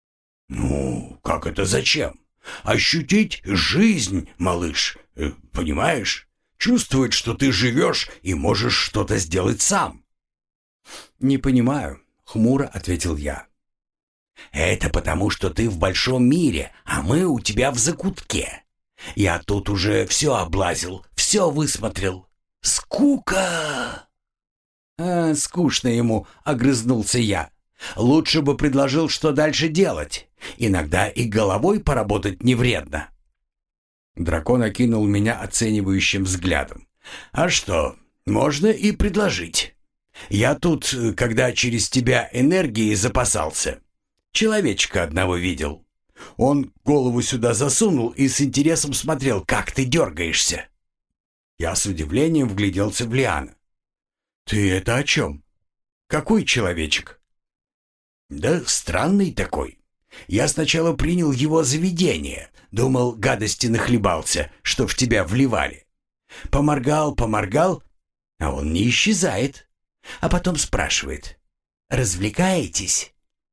«Ну, как это зачем? Ощутить жизнь, малыш, э, понимаешь? Чувствовать, что ты живешь и можешь что-то сделать сам». «Не понимаю», — хмуро ответил я. «Это потому, что ты в большом мире, а мы у тебя в закутке. Я тут уже все облазил, все высмотрел. Скука!» «А, скучно ему», — огрызнулся я. «Лучше бы предложил, что дальше делать. Иногда и головой поработать не вредно». Дракон окинул меня оценивающим взглядом. «А что, можно и предложить. Я тут, когда через тебя энергией запасался, человечка одного видел. Он голову сюда засунул и с интересом смотрел, как ты дергаешься». Я с удивлением вгляделся в Лиана. «Ты это о чем? Какой человечек?» «Да странный такой. Я сначала принял его за видение. Думал, гадости нахлебался, что в тебя вливали. Поморгал, поморгал, а он не исчезает. А потом спрашивает: развлекаетесь?»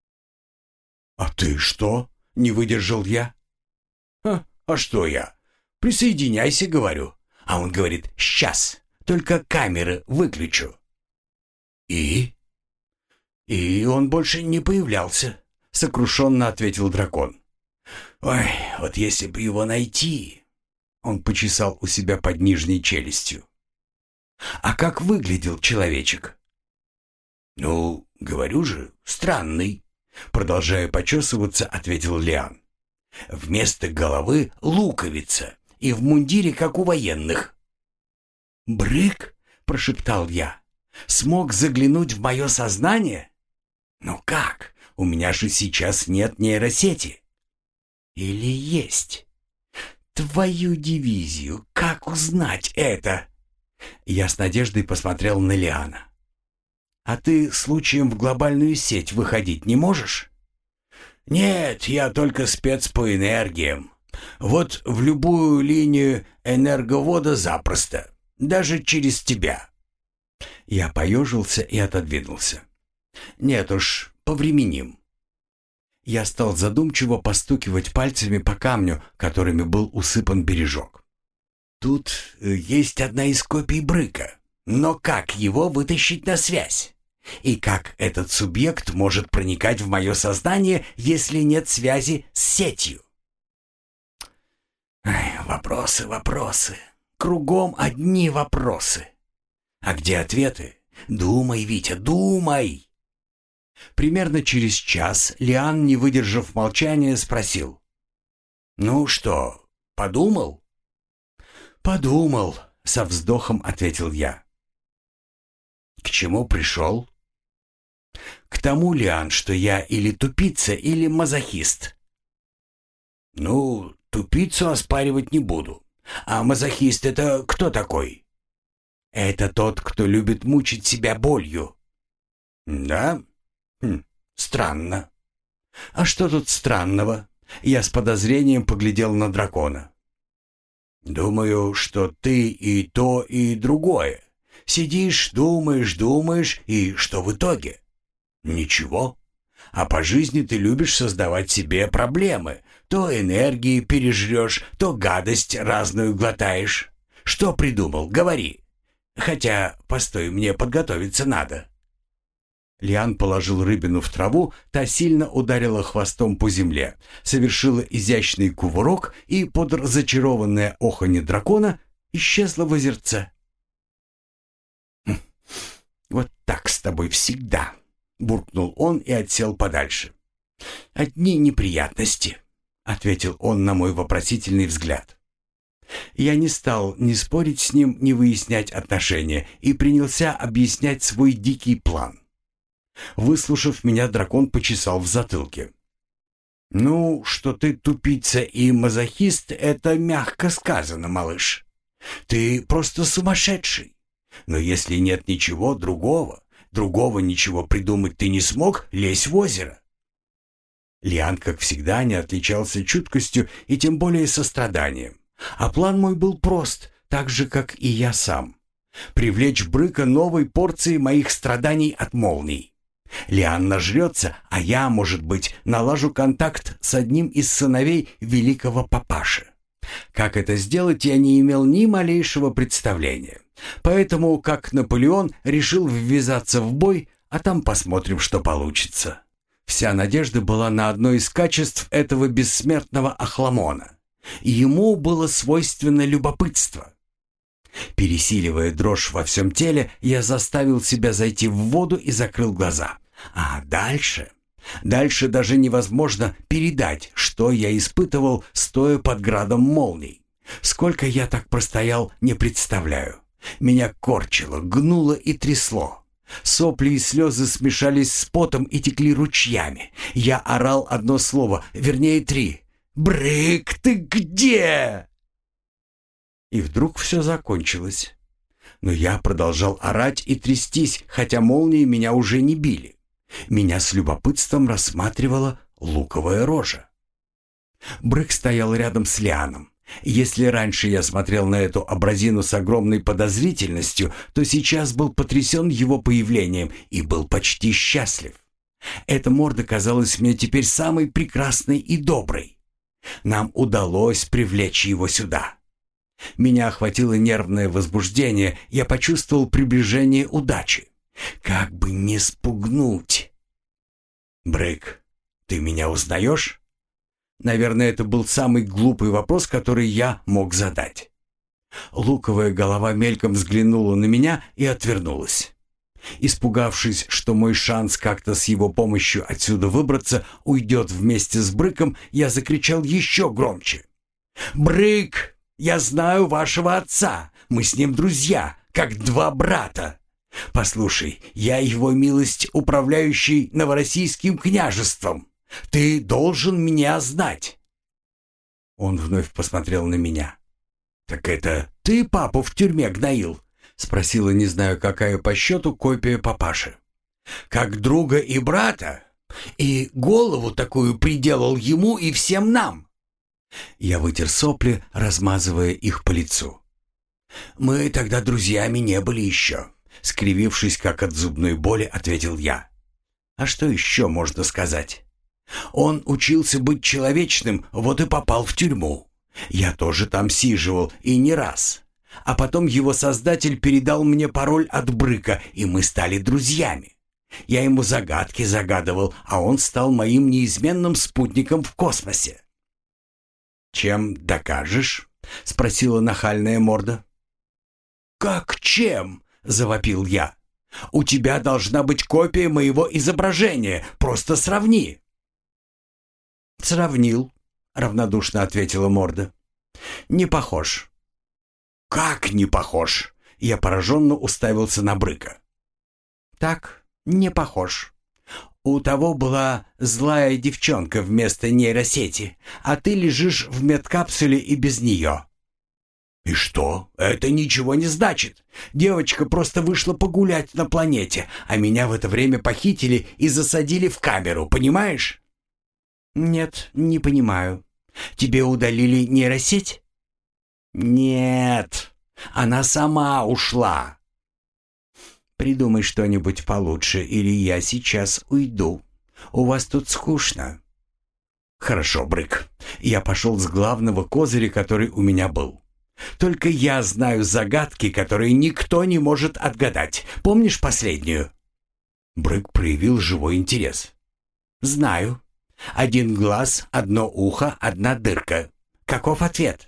«А ты что?» — не выдержал я. «А, а что я? Присоединяйся, говорю». А он говорит: «Сейчас, только камеры выключу». «И?» «И он больше не появлялся», — сокрушенно ответил дракон. «Ой, вот если бы его найти...» Он почесал у себя под нижней челюстью. «А как выглядел человечек?» «Ну, говорю же, странный», — продолжая почесываться, ответил Лиан. «Вместо головы луковица и в мундире, как у военных». «Брык?» — прошептал я. «Смог заглянуть в мое сознание? Ну как? У меня же сейчас нет нейросети. Или есть? Твою дивизию, как узнать это?» Я с надеждой посмотрел на Лиана. «А ты случаем в глобальную сеть выходить не можешь?» «Нет, я только спец по энергиям. Вот в любую линию энерговода запросто, даже через тебя». Я поежился и отодвинулся. «Нет уж, повременим». Я стал задумчиво постукивать пальцами по камню, которыми был усыпан бережок. «Тут есть одна из копий Брыка, но как его вытащить на связь? И как этот субъект может проникать в мое сознание, если нет связи с сетью?» Ай, вопросы, вопросы. Кругом одни вопросы. А где ответы? Думай, Витя, думай. Примерно через час Лиан, не выдержав молчания, спросил: «Ну что, подумал?» «Подумал», — со вздохом ответил я. «К чему пришел?» «К тому, Лиан, что я или тупица, или мазохист». «Ну, тупицу оспаривать не буду. А мазохист — это кто такой?» «Это тот, кто любит мучить себя болью». «Да? Хм, странно». «А что тут странного?» Я с подозрением поглядел на дракона. «Думаю, что ты и то, и другое. Сидишь, думаешь, думаешь, и что в итоге? Ничего. А по жизни ты любишь создавать себе проблемы. То энергии пережрешь, то гадость разную глотаешь. Что придумал? Говори. Хотя, постой, мне подготовиться надо». Лиан положил рыбину в траву, та сильно ударила хвостом по земле, совершила изящный кувырок и под разочарованное оханье дракона исчезла в озерце. «Хм, вот так с тобой всегда», — буркнул он и отсел подальше. «Одни неприятности», — ответил он на мой вопросительный взгляд. Я не стал ни спорить с ним, ни выяснять отношения и принялся объяснять свой дикий план. Выслушав меня, дракон почесал в затылке. «Ну, что ты тупица и мазохист, это мягко сказано, малыш. Ты просто сумасшедший. Но если нет ничего другого, другого ничего придумать ты не смог, лезь в озеро». Лиан, как всегда, не отличался чуткостью и тем более состраданием. А план мой был прост, так же, как и я сам. Привлечь Брыка новой порцией моих страданий от молний. Лиан нажрется, а я, может быть, налажу контакт с одним из сыновей великого папаши. Как это сделать, я не имел ни малейшего представления. Поэтому, как Наполеон, решил ввязаться в бой, а там посмотрим, что получится. Вся надежда была на одно из качеств этого бессмертного Ахламона. Ему было свойственно любопытство. Пересиливая дрожь во всем теле, я заставил себя зайти в воду и закрыл глаза. А дальше? Дальше даже невозможно передать, что я испытывал, стоя под градом молний. Сколько я так простоял, не представляю. Меня корчило, гнуло и трясло. Сопли и слезы смешались с потом и текли ручьями. Я орал одно слово, вернее три. «Брык, ты где?» И вдруг все закончилось. Но я продолжал орать и трястись, хотя молнии меня уже не били. Меня с любопытством рассматривала луковая рожа. Брык стоял рядом с Лианом. Если раньше я смотрел на эту образину с огромной подозрительностью, то сейчас был потрясен его появлением и был почти счастлив. Эта морда казалась мне теперь самой прекрасной и доброй. Нам удалось привлечь его сюда. Меня охватило нервное возбуждение, я почувствовал приближение удачи. Как бы не спугнуть. «Брык, ты меня узнаешь?» Наверное, это был самый глупый вопрос, который я мог задать. Луковая голова мельком взглянула на меня и отвернулась. Испугавшись, что мой шанс как-то с его помощью отсюда выбраться уйдет вместе с Брыком, я закричал еще громче. «Брык, я знаю вашего отца. Мы с ним друзья, как два брата. Послушай, я его милость, управляющий Новороссийским княжеством. Ты должен меня знать». Он вновь посмотрел на меня. «Так это ты папу в тюрьме гноил?» — спросила, не знаю какая по счету, копия папаши. «Как друга и брата? И голову такую приделал ему и всем нам?» Я вытер сопли, размазывая их по лицу. «Мы тогда друзьями не были еще», — скривившись, как от зубной боли, ответил я. «А что еще можно сказать? Он учился быть человечным, вот и попал в тюрьму. Я тоже там сиживал, и не раз. А потом его создатель передал мне пароль от Брыка, и мы стали друзьями. Я ему загадки загадывал, а он стал моим неизменным спутником в космосе». «Чем докажешь?» — спросила нахальная морда. «Как чем?» — завопил я. «У тебя должна быть копия моего изображения, просто сравни». «Сравнил», — равнодушно ответила морда. «Не похож». «Как не похож?» — я пораженно уставился на Брыка. «Так, не похож. У того была злая девчонка вместо нейросети, а ты лежишь в медкапсуле и без нее». «И что? Это ничего не значит. Девочка просто вышла погулять на планете, а меня в это время похитили и засадили в камеру, понимаешь?» «Нет, не понимаю. Тебе удалили нейросеть?» «Нет, она сама ушла». Придумай что-нибудь получше, или я сейчас уйду. У вас тут скучно». «Хорошо, Брык. Я пошел с главного козыря, который у меня был. Только я знаю загадки, которые никто не может отгадать. Помнишь последнюю?» Брык проявил живой интерес. «Знаю. Один глаз, одно ухо, одна дырка. Каков ответ?»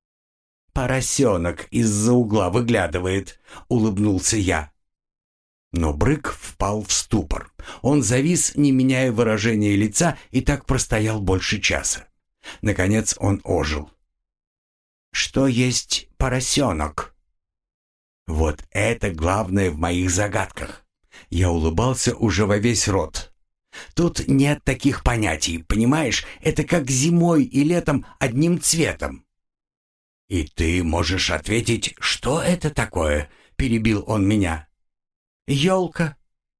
«Поросенок из-за угла выглядывает», — улыбнулся я. Но Брык впал в ступор. Он завис, не меняя выражения лица, и так простоял больше часа. Наконец он ожил. «Что есть поросенок?» «Вот это главное в моих загадках». Я улыбался уже во весь рот. «Тут нет таких понятий, понимаешь? Это как зимой и летом одним цветом». «И ты можешь ответить, что это такое?» — перебил он меня. «Елка».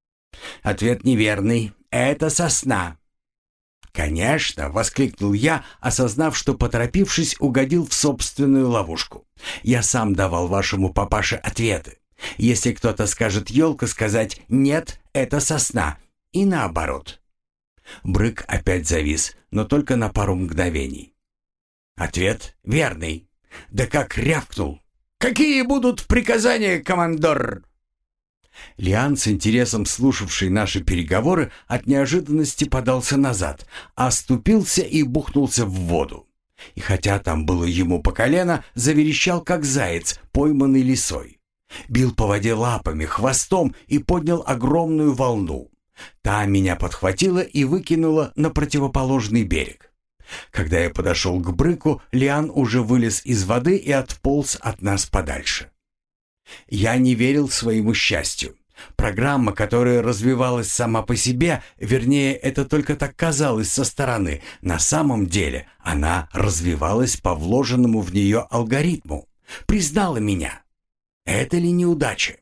Ответ неверный. Это сосна. «Конечно!» — воскликнул я, осознав, что, поторопившись, угодил в собственную ловушку. «Я сам давал вашему папаше ответы. Если кто-то скажет елка, сказать «нет, это сосна». И наоборот». Брык опять завис, но только на пару мгновений. Ответ верный. Да как рявкнул. «Какие будут приказания, командор?» Лиан, с интересом слушавший наши переговоры, от неожиданности подался назад, оступился и бухнулся в воду. И хотя там было ему по колено, заверещал, как заяц, пойманный лисой. Бил по воде лапами, хвостом и поднял огромную волну. Та меня подхватила и выкинула на противоположный берег. Когда я подошел к Брыку, Лиан уже вылез из воды и отполз от нас подальше. Я не верил своему счастью. Программа, которая развивалась сама по себе, вернее, это только так казалось со стороны, на самом деле она развивалась по вложенному в нее алгоритму, признала меня. Это ли неудача?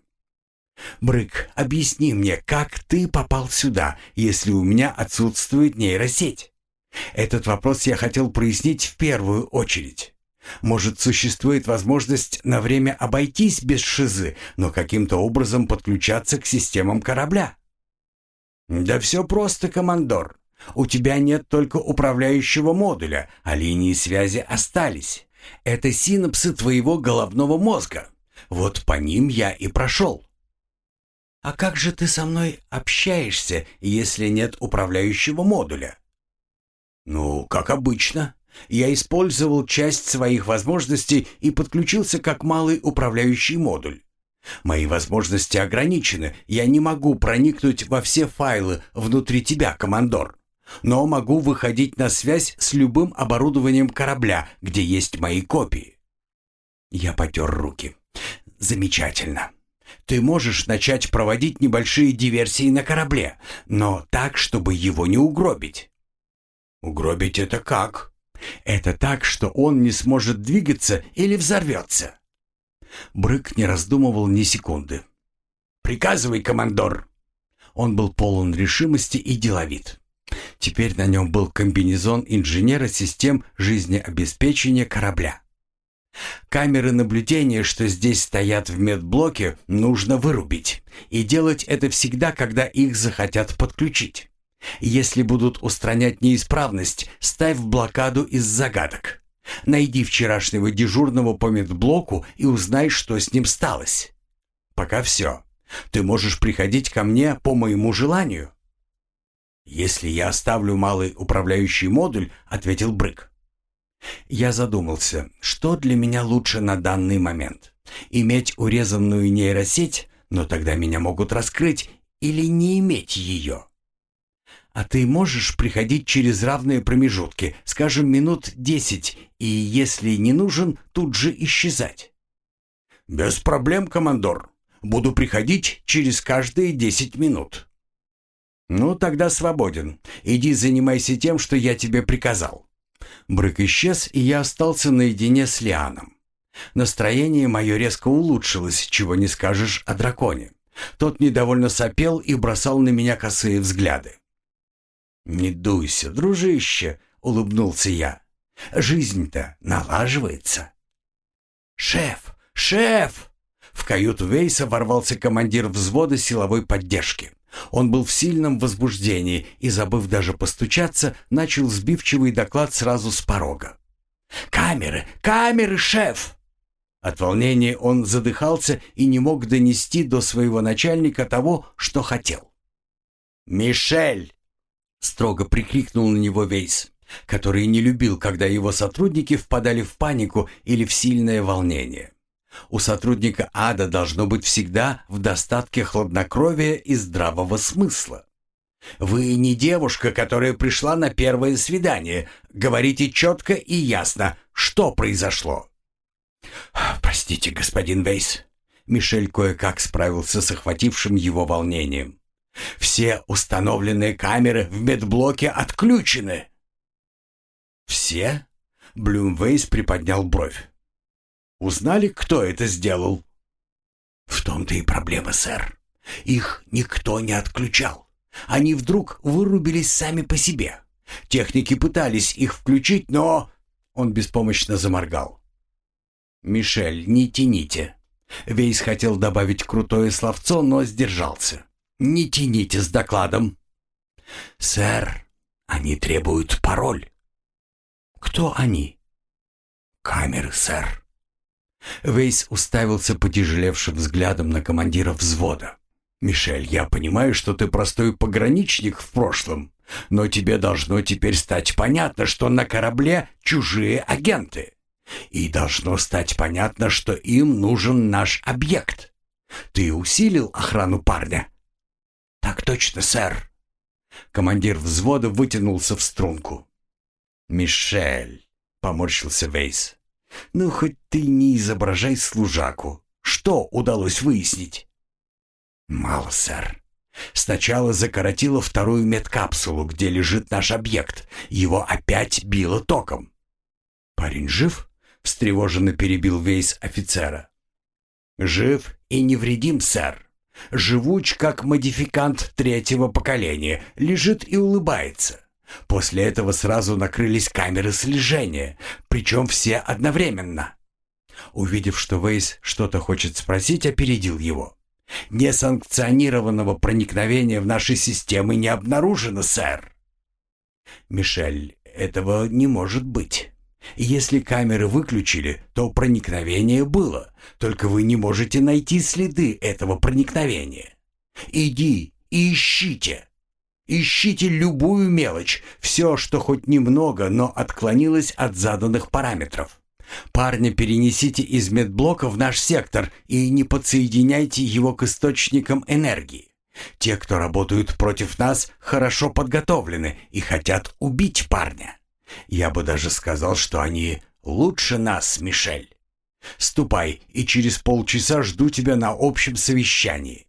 Брык, объясни мне, как ты попал сюда, если у меня отсутствует нейросеть? Этот вопрос я хотел прояснить в первую очередь. Может, существует возможность на время обойтись без шизы, но каким-то образом подключаться к системам корабля? Да все просто, командор. У тебя нет только управляющего модуля, а линии связи остались. Это синапсы твоего головного мозга. Вот по ним я и прошел. А как же ты со мной общаешься, если нет управляющего модуля? Ну, как обычно. Я использовал часть своих возможностей и подключился как малый управляющий модуль. Мои возможности ограничены, я не могу проникнуть во все файлы внутри тебя, командор. Но могу выходить на связь с любым оборудованием корабля, где есть мои копии. Я потер руки. Замечательно. Ты можешь начать проводить небольшие диверсии на корабле, но так, чтобы его не угробить. Угробить это как? Это так, что он не сможет двигаться или взорвется. Брык не раздумывал ни секунды. «Приказывай, командор!» Он был полон решимости и деловит. Теперь на нем был комбинезон инженера систем жизнеобеспечения корабля. Камеры наблюдения, что здесь стоят в медблоке, нужно вырубить. И делать это всегда, когда их захотят подключить. Если будут устранять неисправность, ставь блокаду из загадок. Найди вчерашнего дежурного по медблоку и узнай, что с ним сталось. Пока все. Ты можешь приходить ко мне по моему желанию. «Если я оставлю малый управляющий модуль», — ответил Брык. Я задумался, что для меня лучше на данный момент. Иметь урезанную нейросеть, но тогда меня могут раскрыть, или не иметь ее. А ты можешь приходить через равные промежутки, скажем, минут десять, и, если не нужен, тут же исчезать? Без проблем, командор. Буду приходить через каждые десять минут. Ну, тогда свободен. Иди занимайся тем, что я тебе приказал. Брык исчез, и я остался наедине с Лианом. Настроение мое резко улучшилось, чего не скажешь о драконе. Тот недовольно сопел и бросал на меня косые взгляды. «Не дуйся, дружище», — улыбнулся я. «Жизнь-то налаживается». «Шеф! Шеф!» В каюту Вейса ворвался командир взвода силовой поддержки. Он был в сильном возбуждении и, забыв даже постучаться, начал сбивчивый доклад сразу с порога. «Камеры! Камеры, шеф!» От волнения он задыхался и не мог донести до своего начальника того, что хотел. «Мишель!» — строго прикрикнул на него Вейс, который не любил, когда его сотрудники впадали в панику или в сильное волнение. У сотрудника ада должно быть всегда в достатке хладнокровия и здравого смысла. «Вы не девушка, которая пришла на первое свидание. Говорите четко и ясно, что произошло». «Простите, господин Вейс». Мишель кое-как справился с охватившим его волнением. «Все установленные камеры в медблоке отключены». «Все?» — Блюмвейс приподнял бровь. «Узнали, кто это сделал?» «В том-то и проблема, сэр. Их никто не отключал. Они вдруг вырубились сами по себе. Техники пытались их включить, но...» Он беспомощно заморгал. «Мишель, не тяните». Вейс хотел добавить крутое словцо, но сдержался. «Не тяните с докладом». «Сэр, они требуют пароль». «Кто они?» «Камеры, сэр». Вейс уставился потяжелевшим взглядом на командира взвода. «Мишель, я понимаю, что ты простой пограничник в прошлом, но тебе должно теперь стать понятно, что на корабле чужие агенты. И должно стать понятно, что им нужен наш объект. Ты усилил охрану парня?» «Так точно, сэр». Командир взвода вытянулся в струнку. «Мишель», — поморщился Вейс, — «ну хоть ты не изображай служаку. Что удалось выяснить?» «Мало, сэр. Сначала закоротило вторую медкапсулу, где лежит наш объект. Его опять било током». «Парень жив?» — встревоженно перебил Вейс офицера. «Жив и невредим, сэр. Живуч, как модификант третьего поколения, лежит и улыбается. После этого сразу накрылись камеры слежения, причем все одновременно». Увидев, что Вейс что-то хочет спросить, опередил его. «Несанкционированного проникновения в наши системы не обнаружено, сэр». «Мишель, этого не может быть. Если камеры выключили, то проникновение было, только вы не можете найти следы этого проникновения. Иди и ищите. Ищите любую мелочь, все, что хоть немного, но отклонилось от заданных параметров. Парня перенесите из медблока в наш сектор и не подсоединяйте его к источникам энергии. Те, кто работают против нас, хорошо подготовлены и хотят убить парня. Я бы даже сказал, что они лучше нас, Мишель. Ступай, и через полчаса жду тебя на общем совещании».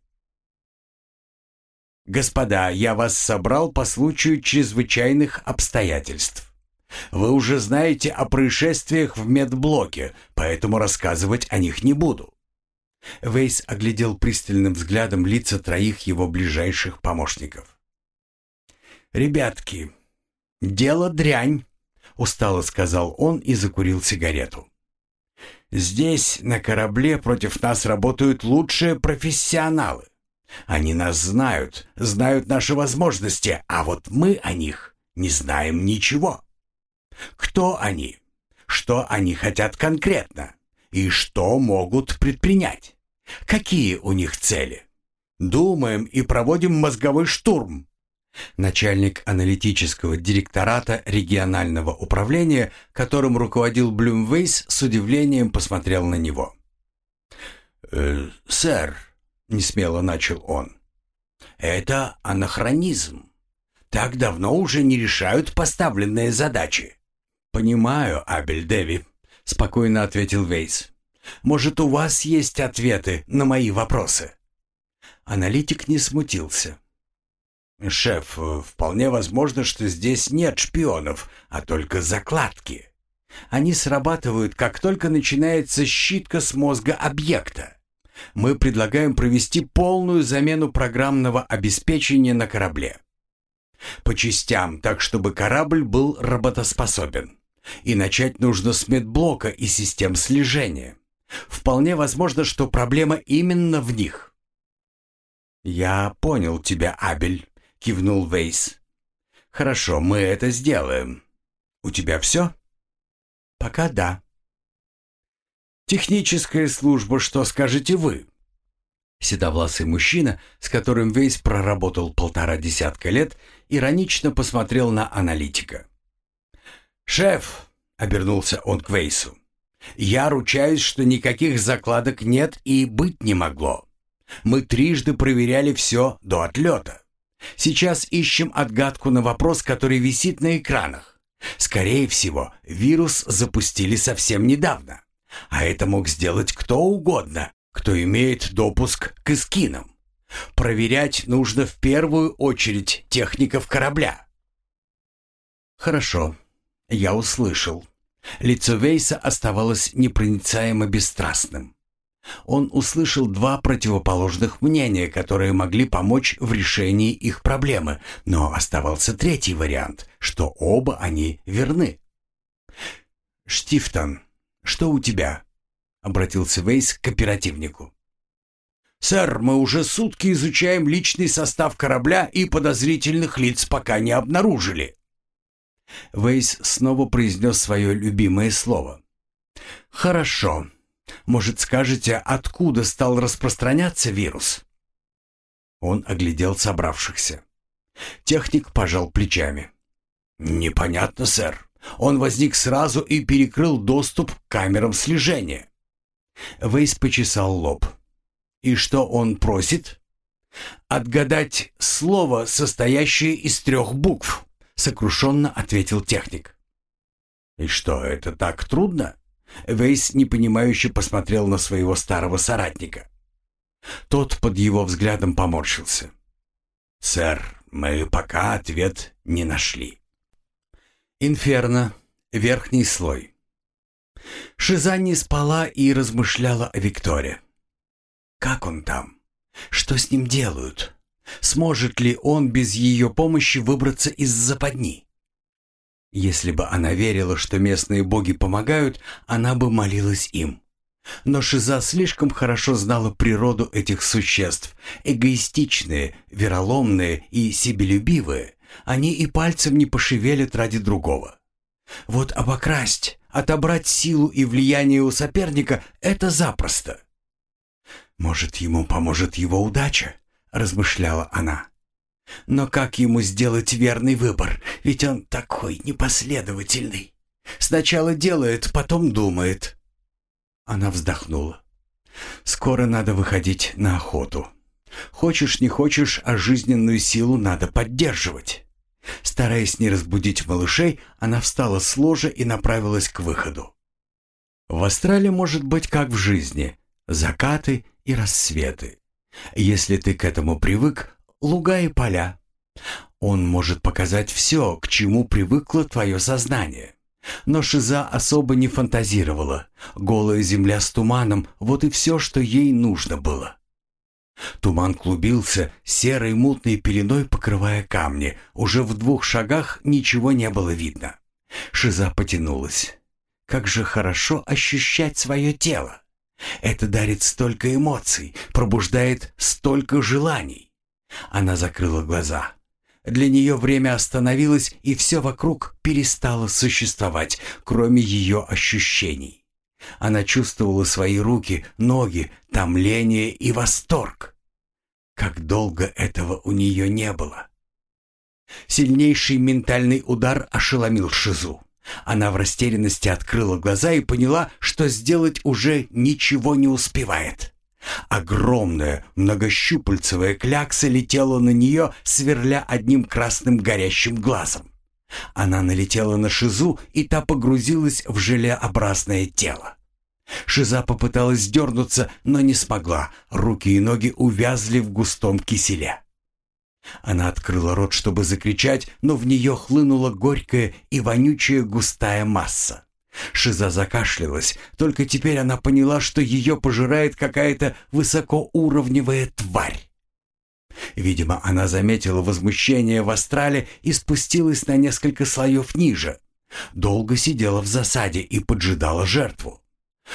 «Господа, я вас собрал по случаю чрезвычайных обстоятельств. Вы уже знаете о происшествиях в медблоке, поэтому рассказывать о них не буду». Вейс оглядел пристальным взглядом лица троих его ближайших помощников. «Ребятки, дело дрянь», — устало сказал он и закурил сигарету. «Здесь, на корабле, против нас работают лучшие профессионалы. Они нас знают, знают наши возможности, а вот мы о них не знаем ничего. Кто они? Что они хотят конкретно? И что могут предпринять? Какие у них цели? Думаем и проводим мозговой штурм». Начальник аналитического директората регионального управления, которым руководил Блюмвейс, с удивлением посмотрел на него. «Э, «Сэр», — несмело начал он, — «это анахронизм. Так давно уже не решают поставленные задачи». «Понимаю, Абель Деви», — спокойно ответил Вейс. «Может, у вас есть ответы на мои вопросы?» Аналитик не смутился. «Шеф, вполне возможно, что здесь нет шпионов, а только закладки. Они срабатывают, как только начинается считка с мозга объекта. Мы предлагаем провести полную замену программного обеспечения на корабле. По частям, так чтобы корабль был работоспособен. И начать нужно с медблока и систем слежения. Вполне возможно, что проблема именно в них. «Я понял тебя, Абель», — кивнул Вейс. «Хорошо, мы это сделаем. У тебя все?» «Пока да». «Техническая служба, что скажете вы?» Седовласый мужчина, с которым Вейс проработал полтора десятка лет, иронично посмотрел на аналитика. «Шеф», — обернулся он к Вейсу, — «я ручаюсь, что никаких закладок нет и быть не могло. Мы трижды проверяли все до отлета. Сейчас ищем отгадку на вопрос, который висит на экранах. Скорее всего, вирус запустили совсем недавно. А это мог сделать кто угодно, кто имеет допуск к эскинам. Проверять нужно в первую очередь техников корабля». «Хорошо, я услышал». Лицо Вейса оставалось непроницаемо бесстрастным. Он услышал два противоположных мнения, которые могли помочь в решении их проблемы, но оставался третий вариант, что оба они верны. «Штифтон, что у тебя?» — обратился Вейс к оперативнику. «Сэр, мы уже сутки изучаем личный состав корабля и подозрительных лиц пока не обнаружили». Вейс снова произнес свое любимое слово. «Хорошо. Может, скажете, откуда стал распространяться вирус?» Он оглядел собравшихся. Техник пожал плечами. «Непонятно, сэр. Он возник сразу и перекрыл доступ к камерам слежения». Вейс почесал лоб. «И что он просит?» «Отгадать слово, состоящее из трех букв», — сокрушенно ответил техник. «И что, это так трудно?» Вейс непонимающе посмотрел на своего старого соратника. Тот под его взглядом поморщился. «Сэр, мы пока ответ не нашли». Инферно. Верхний слой. Шиза не спала и размышляла о Викторе. Как он там? Что с ним делают? Сможет ли он без ее помощи выбраться из западни? Если бы она верила, что местные боги помогают, она бы молилась им. Но Шиза слишком хорошо знала природу этих существ. Эгоистичные, вероломные и себелюбивые, они и пальцем не пошевелят ради другого. Вот обокрасть, отобрать силу и влияние у соперника — это запросто. «Может, ему поможет его удача?» — размышляла она. «Но как ему сделать верный выбор? Ведь он такой непоследовательный. Сначала делает, потом думает». Она вздохнула. «Скоро надо выходить на охоту. Хочешь, не хочешь, а жизненную силу надо поддерживать». Стараясь не разбудить малышей, она встала с ложа и направилась к выходу. В астрале может быть как в жизни — закаты и рассветы. Если ты к этому привык, луга и поля. Он может показать все, к чему привыкло твое сознание. Но Шиза особо не фантазировала. Голая земля с туманом — вот и все, что ей нужно было. Туман клубился, серой мутной пеленой покрывая камни. Уже в двух шагах ничего не было видно. Шиза потянулась. Как же хорошо ощущать свое тело. Это дарит столько эмоций, пробуждает столько желаний. Она закрыла глаза. Для нее время остановилось, и все вокруг перестало существовать, кроме ее ощущений. Она чувствовала свои руки, ноги, томление и восторг. Как долго этого у нее не было. Сильнейший ментальный удар ошеломил Шизу. Она в растерянности открыла глаза и поняла, что сделать уже ничего не успевает. Огромная многощупальцевая клякса летела на нее, сверля одним красным горящим глазом. Она налетела на Шизу, и та погрузилась в желеобразное тело. Шиза попыталась дернуться, но не смогла. Руки и ноги увязли в густом киселе. Она открыла рот, чтобы закричать, но в нее хлынула горькая и вонючая густая масса. Шиза закашлялась, только теперь она поняла, что ее пожирает какая-то высокоуровневая тварь. Видимо, она заметила возмущение в астрале и спустилась на несколько слоев ниже. Долго сидела в засаде и поджидала жертву.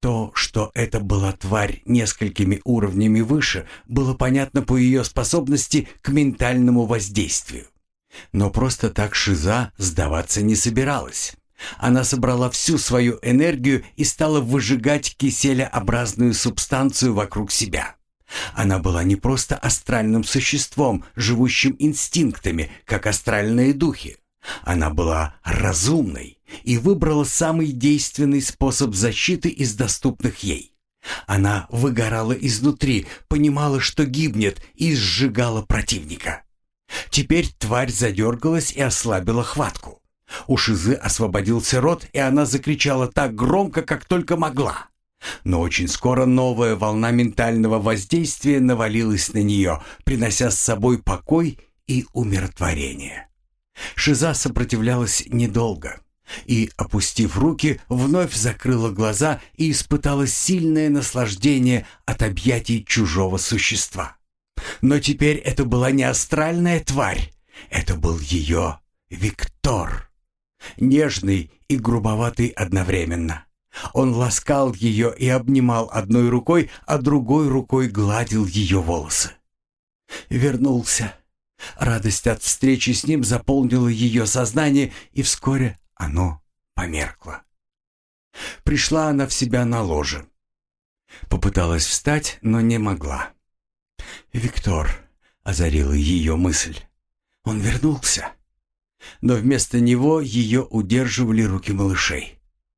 То, что это была тварь несколькими уровнями выше, было понятно по ее способности к ментальному воздействию. Но просто так Шиза сдаваться не собиралась. Она собрала всю свою энергию и стала выжигать киселеобразную субстанцию вокруг себя. Она была не просто астральным существом, живущим инстинктами, как астральные духи. Она была разумной и выбрала самый действенный способ защиты из доступных ей. Она выгорала изнутри, понимала, что гибнет, и сжигала противника. Теперь тварь задергалась и ослабила хватку. У Шизы освободился рот, и она закричала так громко, как только могла. Но очень скоро новая волна ментального воздействия навалилась на нее, принося с собой покой и умиротворение. Шиза сопротивлялась недолго и, опустив руки, вновь закрыла глаза и испытала сильное наслаждение от объятий чужого существа. Но теперь это была не астральная тварь, это был ее Виктор. Нежный и грубоватый одновременно. Он ласкал ее и обнимал одной рукой, а другой рукой гладил ее волосы. Вернулся. Радость от встречи с ним заполнила ее сознание, и вскоре оно померкло. Пришла она в себя на ложе. Попыталась встать, но не могла. «Виктор», — озарила ее мысль, — «он вернулся». Но вместо него ее удерживали руки малышей.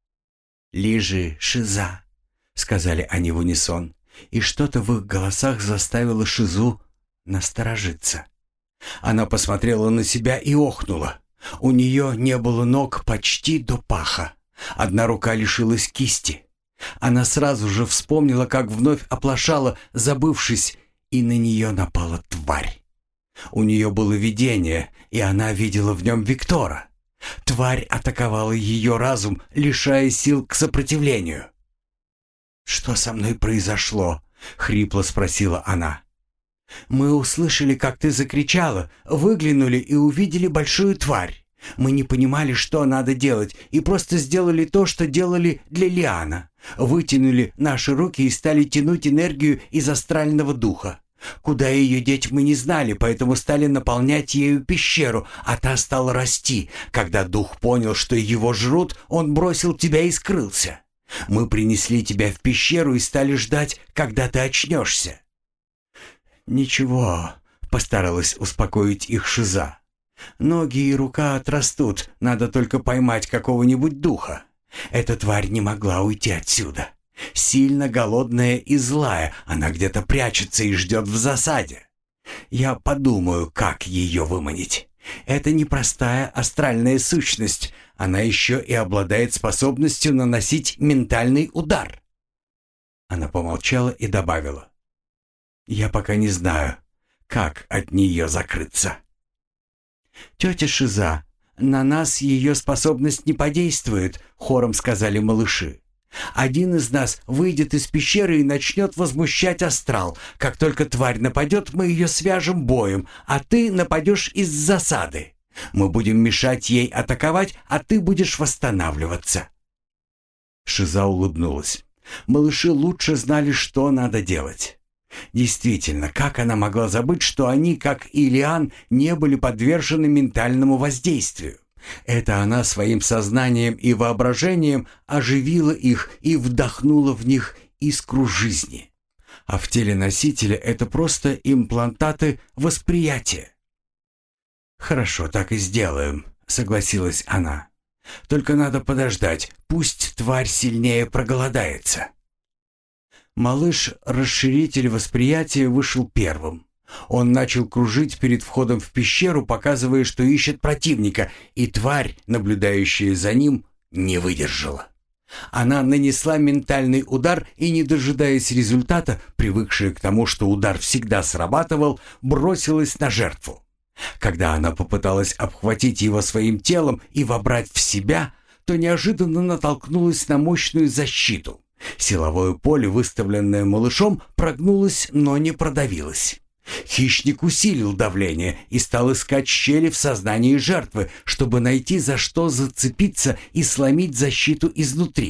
«Лежи, Шиза», — сказали они в унисон, и что-то в их голосах заставило Шизу насторожиться. Она посмотрела на себя и охнула. У нее не было ног почти до паха. Одна рука лишилась кисти. Она сразу же вспомнила, как вновь оплошала, забывшись, и на нее напала тварь. У нее было видение, и она видела в нем Виктора. Тварь атаковала ее разум, лишая сил к сопротивлению. «Что со мной произошло?» — хрипло спросила она. «Мы услышали, как ты закричала, выглянули и увидели большую тварь. Мы не понимали, что надо делать, и просто сделали то, что делали для Лиана. Вытянули наши руки и стали тянуть энергию из астрального духа. Куда ее деть мы не знали, поэтому стали наполнять ею пещеру, а та стала расти. Когда дух понял, что его жрут, он бросил тебя и скрылся. Мы принесли тебя в пещеру и стали ждать, когда ты очнешься». «Ничего», — постаралась успокоить их Шиза. «Ноги и рука отрастут, надо только поймать какого-нибудь духа. Эта тварь не могла уйти отсюда. Сильно голодная и злая, она где-то прячется и ждет в засаде. Я подумаю, как ее выманить. Это непростая астральная сущность, она еще и обладает способностью наносить ментальный удар». Она помолчала и добавила: «Я пока не знаю, как от нее закрыться». «Тетя Шиза, на нас ее способность не подействует», — хором сказали малыши. «Один из нас выйдет из пещеры и начнет возмущать астрал. Как только тварь нападет, мы ее свяжем боем, а ты нападешь из засады. Мы будем мешать ей атаковать, а ты будешь восстанавливаться». Шиза улыбнулась. Малыши лучше знали, что надо делать. Действительно, как она могла забыть, что они, как и Лиан, не были подвержены ментальному воздействию? Это она своим сознанием и воображением оживила их и вдохнула в них искру жизни. А в теле носителя это просто имплантаты восприятия. «Хорошо, так и сделаем», — согласилась она. «Только надо подождать, пусть тварь сильнее проголодается». Малыш-расширитель восприятия вышел первым. Он начал кружить перед входом в пещеру, показывая, что ищет противника, и тварь, наблюдающая за ним, не выдержала. Она нанесла ментальный удар и, не дожидаясь результата, привыкшая к тому, что удар всегда срабатывал, бросилась на жертву. Когда она попыталась обхватить его своим телом и вобрать в себя, то неожиданно натолкнулась на мощную защиту. Силовое поле, выставленное малышом, прогнулось, но не продавилось. Хищник усилил давление и стал искать щели в сознании жертвы, чтобы найти, за что зацепиться и сломить защиту изнутри.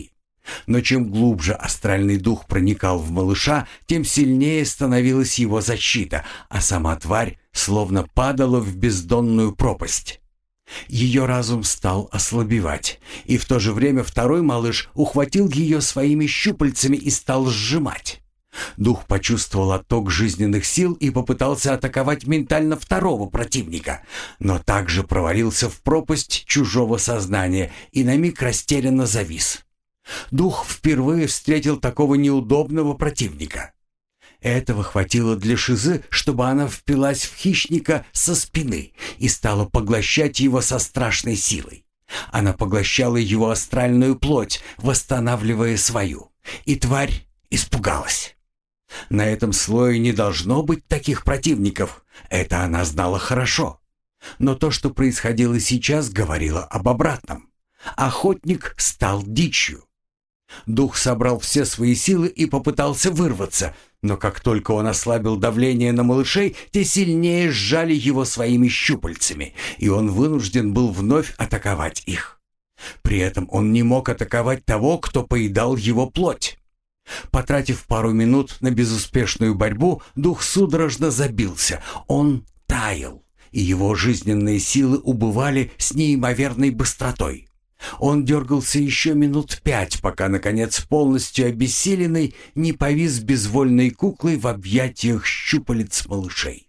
Но чем глубже астральный дух проникал в малыша, тем сильнее становилась его защита, а сама тварь словно падала в бездонную пропасть. Ее разум стал ослабевать, и в то же время второй малыш ухватил ее своими щупальцами и стал сжимать. Дух почувствовал отток жизненных сил и попытался атаковать ментально второго противника, но также провалился в пропасть чужого сознания и на миг растерянно завис. Дух впервые встретил такого неудобного противника. Этого хватило для Шизы, чтобы она впилась в хищника со спины и стала поглощать его со страшной силой. Она поглощала его астральную плоть, восстанавливая свою, и тварь испугалась. На этом слое не должно быть таких противников, это она знала хорошо. Но то, что происходило сейчас, говорило об обратном. Охотник стал дичью. Дух собрал все свои силы и попытался вырваться, но как только он ослабил давление на малышей, те сильнее сжали его своими щупальцами, и он вынужден был вновь атаковать их. При этом он не мог атаковать того, кто поедал его плоть. Потратив пару минут на безуспешную борьбу, дух судорожно забился. Он таял, и его жизненные силы убывали с неимоверной быстротой. Он дергался еще минут пять, пока, наконец, полностью обессиленный, не повис безвольной куклой в объятиях щупалец малышей.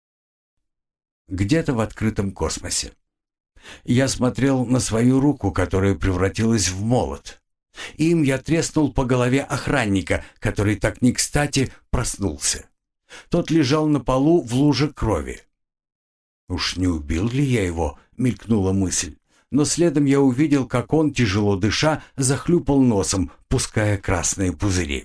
Где-то в открытом космосе. Я смотрел на свою руку, которая превратилась в молот. Им я треснул по голове охранника, который так не кстати проснулся. Тот лежал на полу в луже крови. «Уж не убил ли я его?» — мелькнула мысль. Но следом я увидел, как он, тяжело дыша, захлюпал носом, пуская красные пузыри.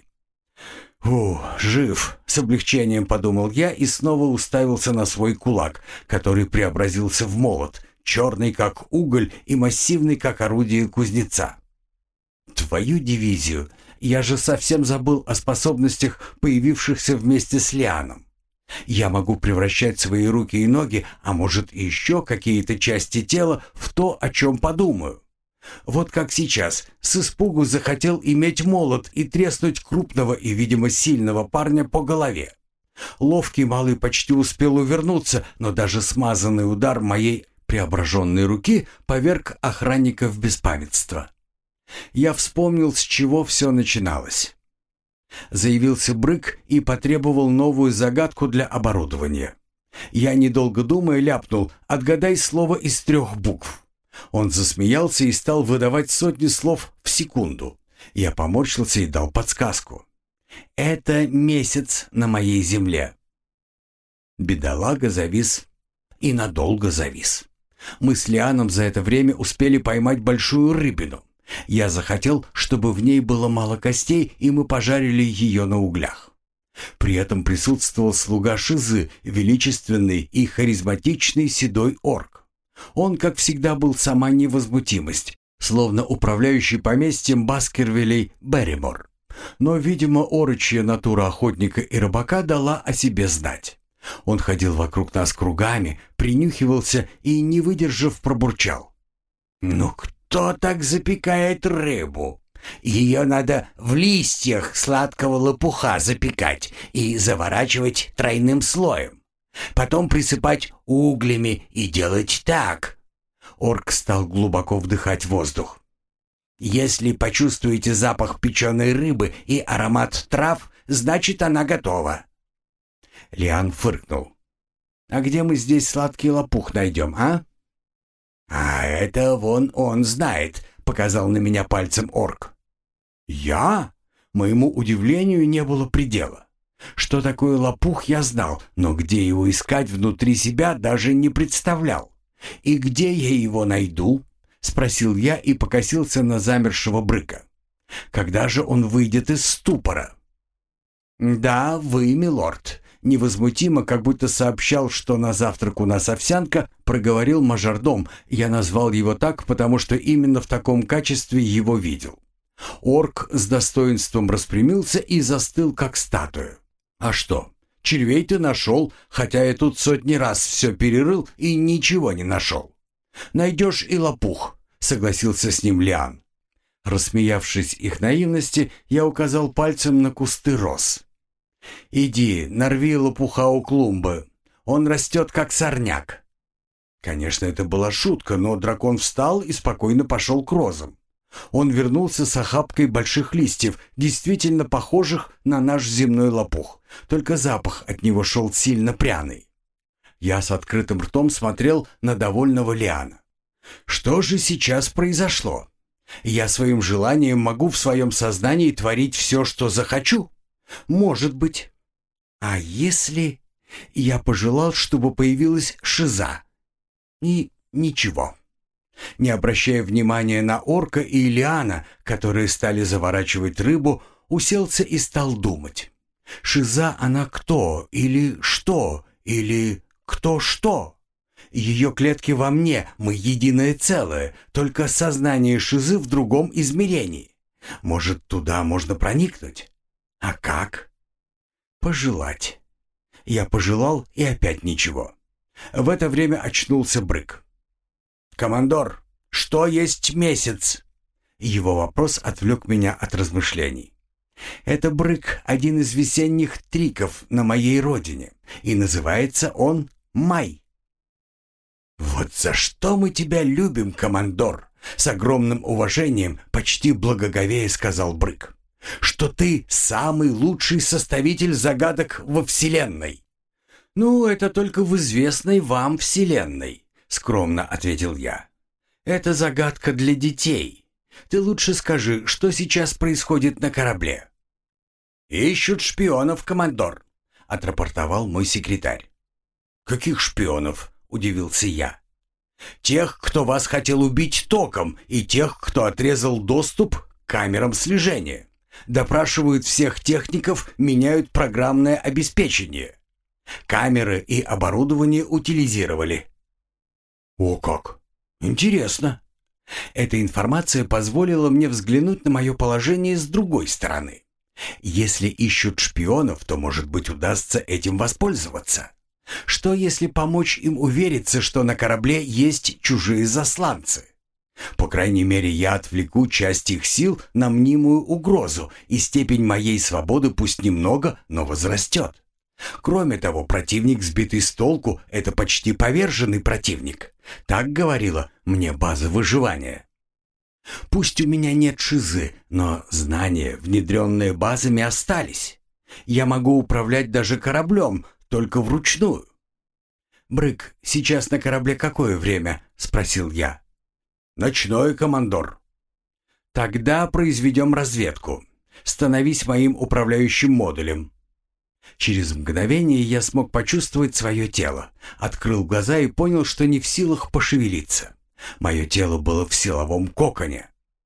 «Фу, жив!» — с облегчением подумал я и снова уставился на свой кулак, который преобразился в молот, черный как уголь и массивный как орудие кузнеца. «Твою дивизию! Я же совсем забыл о способностях, появившихся вместе с Лианом. Я могу превращать свои руки и ноги, а может и еще какие-то части тела, в то, о чем подумаю. Вот как сейчас, с испугу захотел иметь молот и треснуть крупного и, видимо, сильного парня по голове. Ловкий малый почти успел увернуться, но даже смазанный удар моей преображенной руки поверг охранника в беспамятство. Я вспомнил, с чего все начиналось. Заявился Брык и потребовал новую загадку для оборудования. Я, недолго думая, ляпнул: «Отгадай слово из трех букв». Он засмеялся и стал выдавать сотни слов в секунду. Я поморщился и дал подсказку. «Это месяц на моей земле». Бедолага завис и надолго завис. Мы с Лианом за это время успели поймать большую рыбину. Я захотел, чтобы в ней было мало костей, и мы пожарили ее на углях. При этом присутствовал слуга Шизы, величественный и харизматичный седой орк. Он, как всегда, был сама невозмутимость, словно управляющий поместьем Баскервилей Берримор. Но, видимо, орочья натура охотника и рыбака дала о себе знать. Он ходил вокруг нас кругами, принюхивался и, не выдержав, пробурчал: «Ну кто Кто так запекает рыбу? Ее надо в листьях сладкого лопуха запекать и заворачивать тройным слоем. Потом присыпать углями и делать так». Орк стал глубоко вдыхать воздух. «Если почувствуете запах печеной рыбы и аромат трав, значит, она готова». Лиан фыркнул. «А где мы здесь сладкий лопух найдем, а?» «А это вон он знает», — показал на меня пальцем орк. «Я?» Моему удивлению не было предела. Что такое лопух, я знал, но где его искать внутри себя, даже не представлял. «И где я его найду?» — спросил я и покосился на замершего Брыка. «Когда же он выйдет из ступора?» «Да, вы, милорд», — невозмутимо, как будто сообщал, что на завтрак у нас овсянка, проговорил мажордом. Я назвал его так, потому что именно в таком качестве его видел. Орк с достоинством распрямился и застыл, как статуя. «А что, червей ты нашел, хотя я тут сотни раз все перерыл и ничего не нашел». «Найдешь и лопух», — согласился с ним Лиан. Рассмеявшись их наивности, я указал пальцем на кусты роз. «Иди, нарви лопуха у клумбы. Он растет, как сорняк». Конечно, это была шутка, но дракон встал и спокойно пошел к розам. Он вернулся с охапкой больших листьев, действительно похожих на наш земной лопух, только запах от него шел сильно пряный. Я с открытым ртом смотрел на довольного Лиана. Что же сейчас произошло? Я своим желанием могу в своем сознании творить все, что захочу? Может быть. А если я пожелал, чтобы появилась шиза? И ничего. Не обращая внимания на орка и Лиана, которые стали заворачивать рыбу, уселся и стал думать. Шиза она кто? Или что? Или кто что? Ее клетки во мне, мы единое целое, только сознание шизы в другом измерении. Может, туда можно проникнуть? А как? Пожелать. Я пожелал, и опять ничего. В это время очнулся Брык. «Командор, что есть месяц?» Его вопрос отвлек меня от размышлений. Это Брык, один из весенних триков на моей родине, и называется он Май. «Вот за что мы тебя любим, командор!» С огромным уважением, почти благоговея сказал Брык. «Что ты самый лучший составитель загадок во Вселенной!» «Ну, это только в известной вам Вселенной», — скромно ответил я. «Это загадка для детей. Ты лучше скажи, что сейчас происходит на корабле?» «Ищут шпионов, командор», — отрапортовал мой секретарь. «Каких шпионов?» — удивился я. «Тех, кто вас хотел убить током, и тех, кто отрезал доступ к камерам слежения. Допрашивают всех техников, меняют программное обеспечение. Камеры и оборудование утилизировали». «О как! Интересно!» Эта информация позволила мне взглянуть на мое положение с другой стороны. Если ищут шпионов, то, может быть, удастся этим воспользоваться. Что, если помочь им увериться, что на корабле есть чужие засланцы? По крайней мере, я отвлеку часть их сил на мнимую угрозу, и степень моей свободы пусть немного, но возрастет. Кроме того, противник, сбитый с толку, это почти поверженный противник. Так говорила мне база выживания. Пусть у меня нет шизы, но знания, внедренные базами, остались. Я могу управлять даже кораблем, только вручную. «Брык, сейчас на корабле какое время?» — спросил я. «Ночной, командор». «Тогда произведем разведку. Становись моим управляющим модулем». Через мгновение я смог почувствовать свое тело, открыл глаза и понял, что не в силах пошевелиться. Мое тело было в силовом коконе.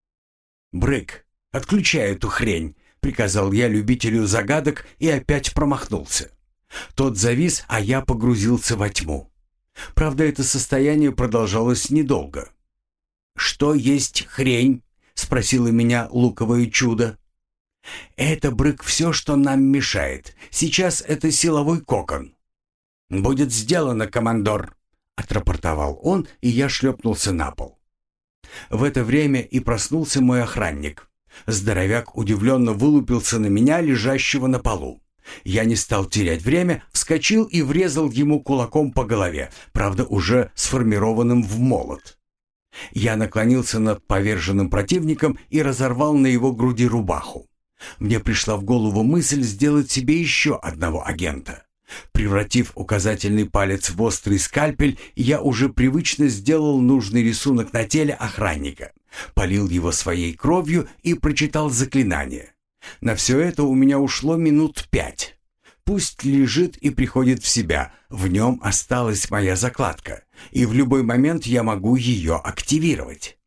«Брык, отключай эту хрень», — приказал я любителю загадок и опять промахнулся. Тот завис, а я погрузился во тьму. Правда, это состояние продолжалось недолго. «Что есть хрень?» — спросило меня луковое чудо. «Это, Брык, все, что нам мешает. Сейчас это силовой кокон». «Будет сделано, командор», — отрапортовал он, и я шлепнулся на пол. В это время и проснулся мой охранник. Здоровяк удивленно вылупился на меня, лежащего на полу. Я не стал терять время, вскочил и врезал ему кулаком по голове, правда, уже сформированным в молот. Я наклонился над поверженным противником и разорвал на его груди рубаху. Мне пришла в голову мысль сделать себе еще одного агента. Превратив указательный палец в острый скальпель, я уже привычно сделал нужный рисунок на теле охранника, полил его своей кровью и прочитал заклинание. На все это у меня ушло минут пять. Пусть лежит и приходит в себя, в нем осталась моя закладка, и в любой момент я могу ее активировать.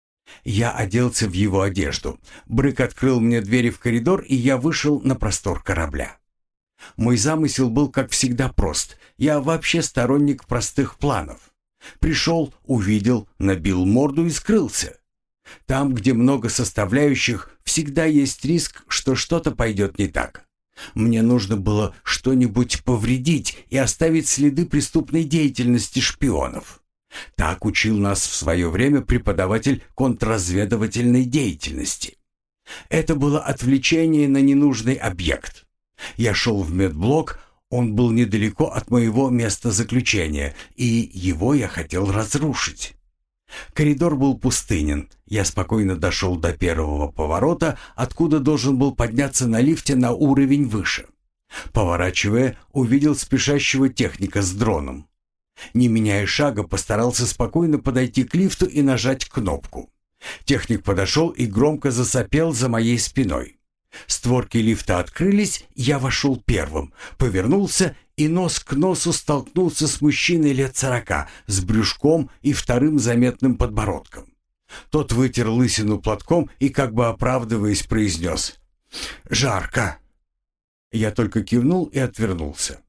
Я оделся в его одежду. Брык открыл мне двери в коридор, и я вышел на простор корабля. Мой замысел был, как всегда, прост. Я вообще сторонник простых планов. Пришел, увидел, набил морду и скрылся. Там, где много составляющих, всегда есть риск, что что-то пойдет не так. Мне нужно было что-нибудь повредить и оставить следы преступной деятельности шпионов. Так учил нас в свое время преподаватель контрразведывательной деятельности. Это было отвлечение на ненужный объект. Я шел в медблок, он был недалеко от моего места заключения, и его я хотел разрушить. Коридор был пустынен. Я спокойно дошел до первого поворота, откуда должен был подняться на лифте на уровень выше. Поворачивая, увидел спешащего техника с дроном. Не меняя шага, постарался спокойно подойти к лифту и нажать кнопку. Техник подошел и громко засопел за моей спиной. Створки лифта открылись, я вошел первым, повернулся и нос к носу столкнулся с мужчиной лет сорока, с брюшком и вторым заметным подбородком. Тот вытер лысину платком и, как бы оправдываясь, произнес: «Жарко». Я только кивнул и отвернулся.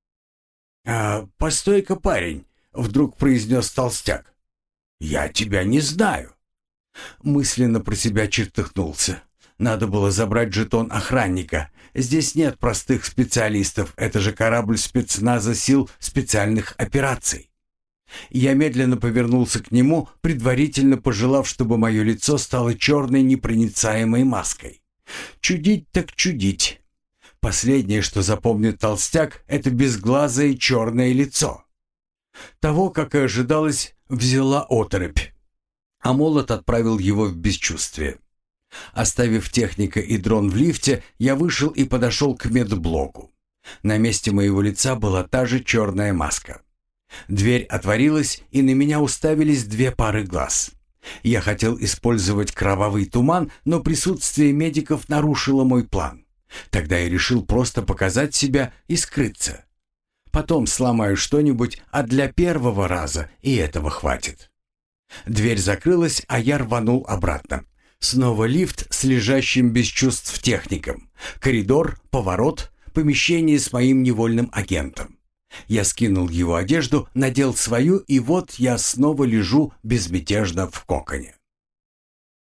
«А, постой-ка, парень», — вдруг произнес толстяк. «Я тебя не знаю». Мысленно про себя чертыхнулся. Надо было забрать жетон охранника. Здесь нет простых специалистов, это же корабль спецназа сил специальных операций. Я медленно повернулся к нему, предварительно пожелав, чтобы мое лицо стало черной непроницаемой маской. Чудить так чудить. Последнее, что запомнит толстяк, это безглазое черное лицо. Того, как и ожидалось, взяла оторопь, а молот отправил его в бесчувствие. Оставив техника и дрон в лифте, я вышел и подошел к медблоку. На месте моего лица была та же черная маска. Дверь отворилась, и на меня уставились две пары глаз. Я хотел использовать кровавый туман, но присутствие медиков нарушило мой план. Тогда я решил просто показать себя и скрыться. Потом сломаю что-нибудь, а для первого раза и этого хватит. Дверь закрылась, а я рванул обратно. Снова лифт с лежащим без чувств техником. Коридор, поворот, помещение с моим невольным агентом. Я скинул его одежду, надел свою, и вот я снова лежу безмятежно в коконе.